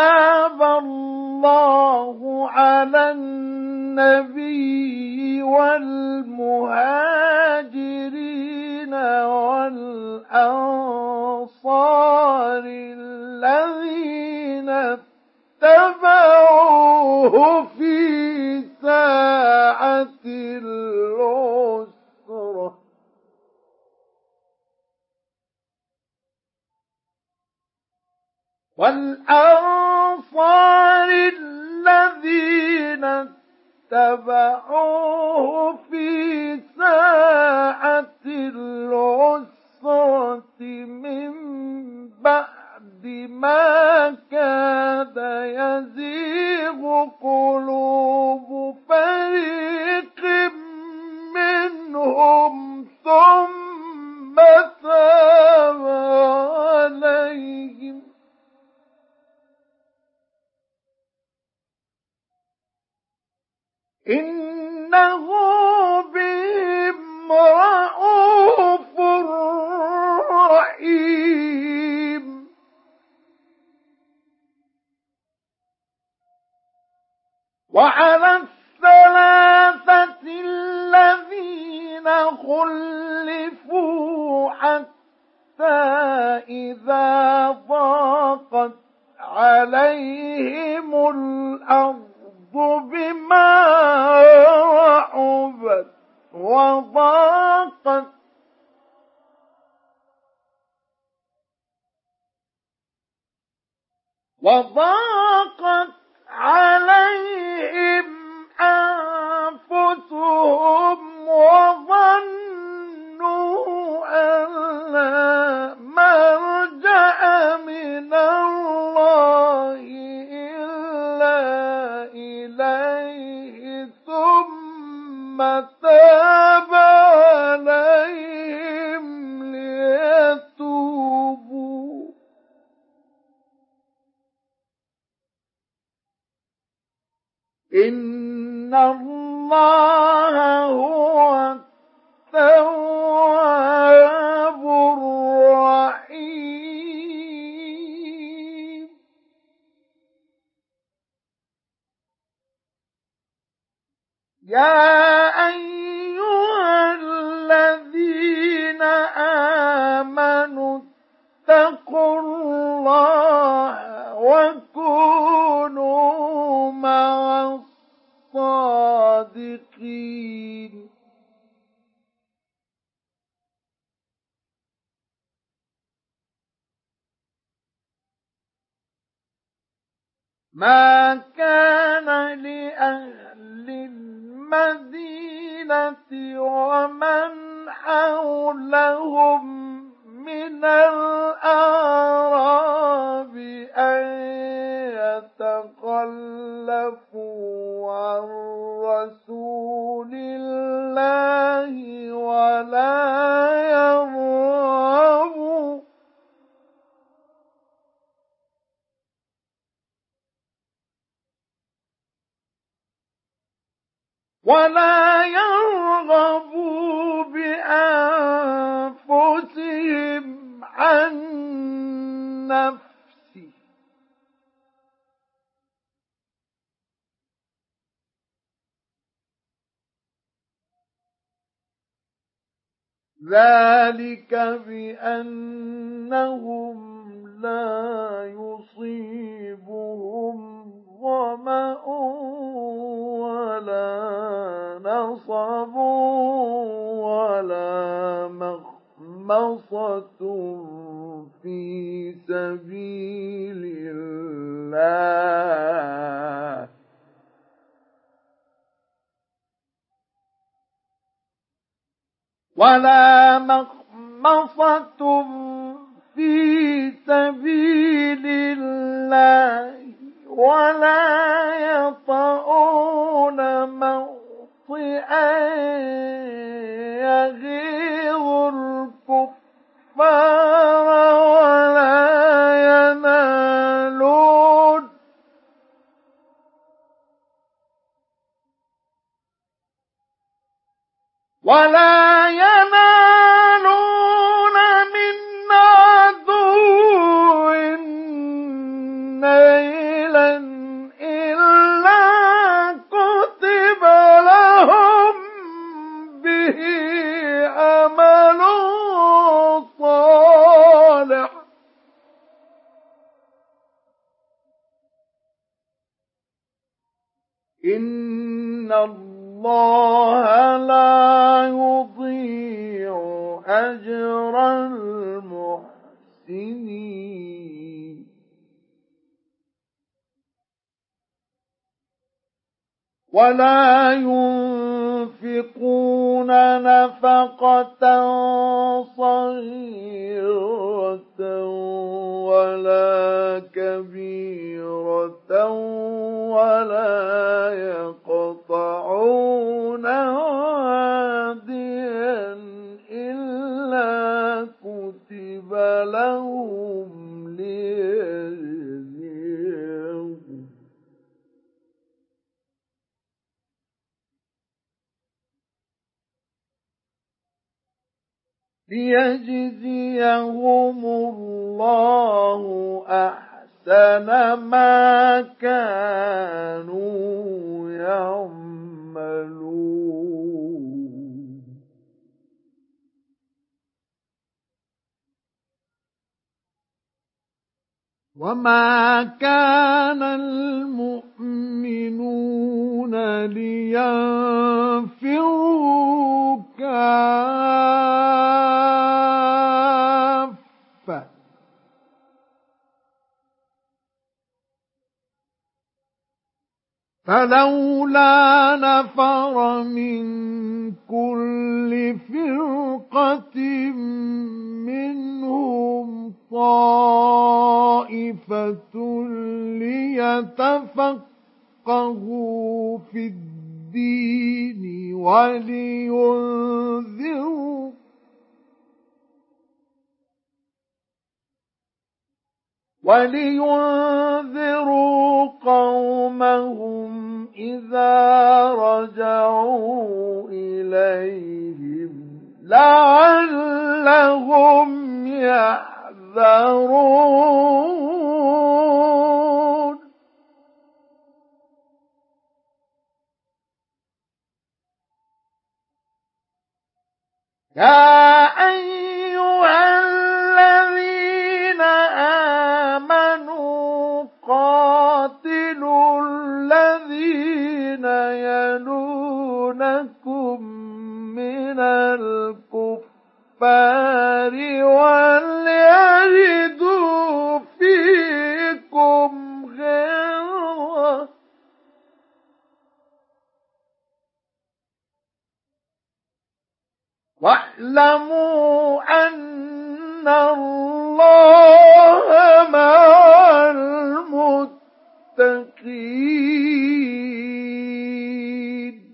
تاب الله على النبي والمهاجرين والأنصار الذين اتبعوه في ساعة العسرة والأنصار الذين اتبعوه في ساعة العسرة من بعد ما كاد يزيغ قلوب فريق منهم ثم تاب عليهم إنه بهم رءوف رحيم. وعلى الثلاثة الذين خلفوا حتى إذا ضاقت عليهم الأرض بما رحبت وضاقت وضاقت عليهم أنفسهم وظنوا أن لا ملجأ من الله إلا إليه ثم تاب عليهم ليتوبوا إن الله هو التواب الرحيم. يا أيها الذين آمنوا اتقوا الله وكونوا مع الصادقين. ما كان لأهل المدينة ومن حولهم من الأعراب أن يتخلفوا عن رسول الله ولا يرغبوا ولا يرغبوا بأنفسهم عن نفسه ذلك بأنهم لا يصيبهم ظمأ ولا نصب ولا مخمصة في سبيل الله ولا مخمصة في سبيل الله ولا يطؤون موطئا يغيظ الكفار ولا ينالون ولا ينالون من عدو نيل عملا إلا كتب لهم به عمل صالح إن الله لا يضيع أجر المحسنين ولا ينفقون نفقة صغيرة ولا كبيرة ولا يقطعون واديا إلا كتب لهم ليجزيهم ليجزيهم الله أحسن ما كانوا يعملون وما كان المؤمنون لينفروا كافة فلولا نفر من كل فرقة منهم طائفة ليتفقهوا في الدين ولينذروا ولينذروا قومهم إذا رجعوا إليهم لعلهم يحذرون يا أيها الذين آمنوا قاتلوا الذين يلونكم من الكفار وليجدوا فيكم غلظة واعلموا أن الله مع المتقين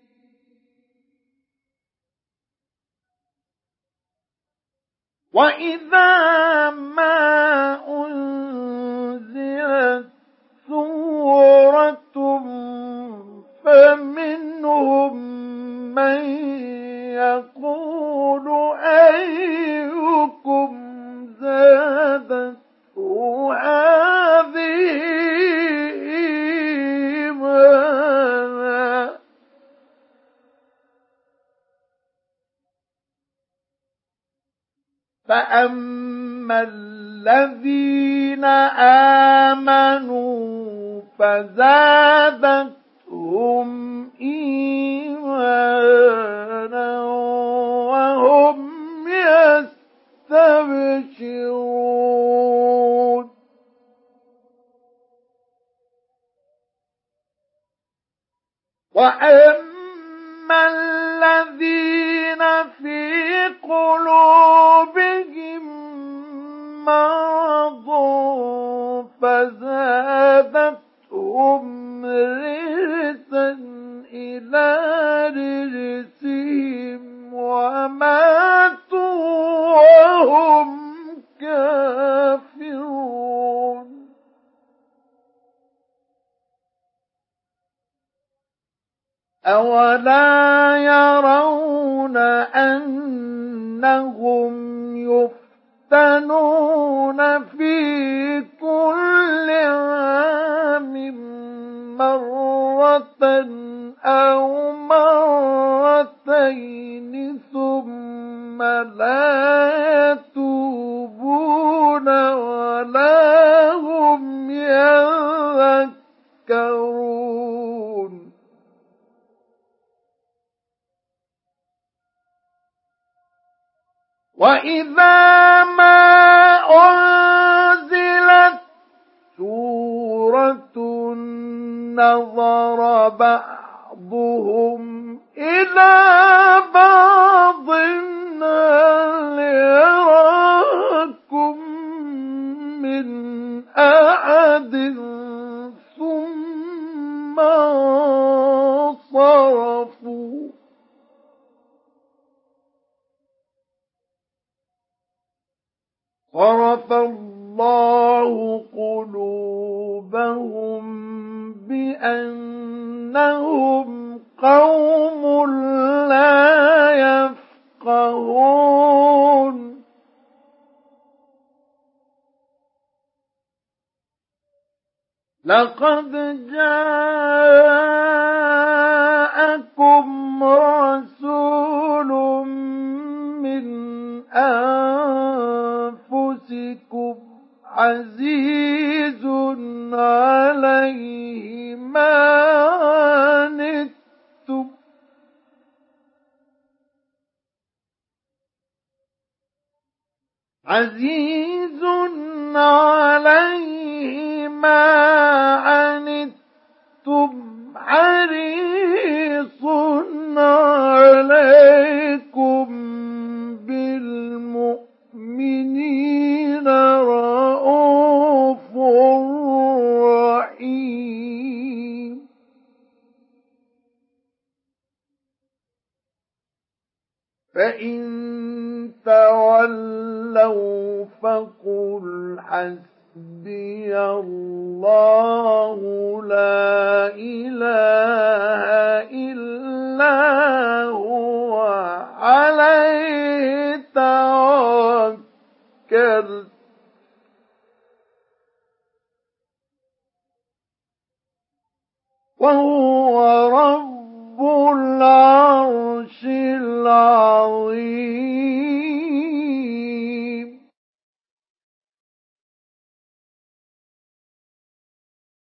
وإذا ما أنزلت سورة فمنهم من يقول أيكم زادته هذه إيمانا فأما الذين آمنوا فزادتهم إيمانا وهم يستبشرون وأما الذين في قلوبهم مرض فزادتهم رجسا إلى رجسهم وماتوا وهم كافرون أولا يرون أنهم يفتنون في كل عام أو مرتين ثم لا يتوبون ولا هم يذكرون. وإذا ما أنزلت سورة نظر بعضهم إلى بعض هل يراكم من أحد ثم انصرفوا. صرف الله قلوبهم بأنهم قوم لا يفقهون. لقد جاءكم رسول من أنفسكم عزيز عليه ما عنتم عزيز عليه ما عنتم حريص عليكم بالمؤمنين رؤوف رحيم. فإن تولوا فقل حسبي الله لا إله إلا هو عليه توكلت وهو رب العرش العظيم.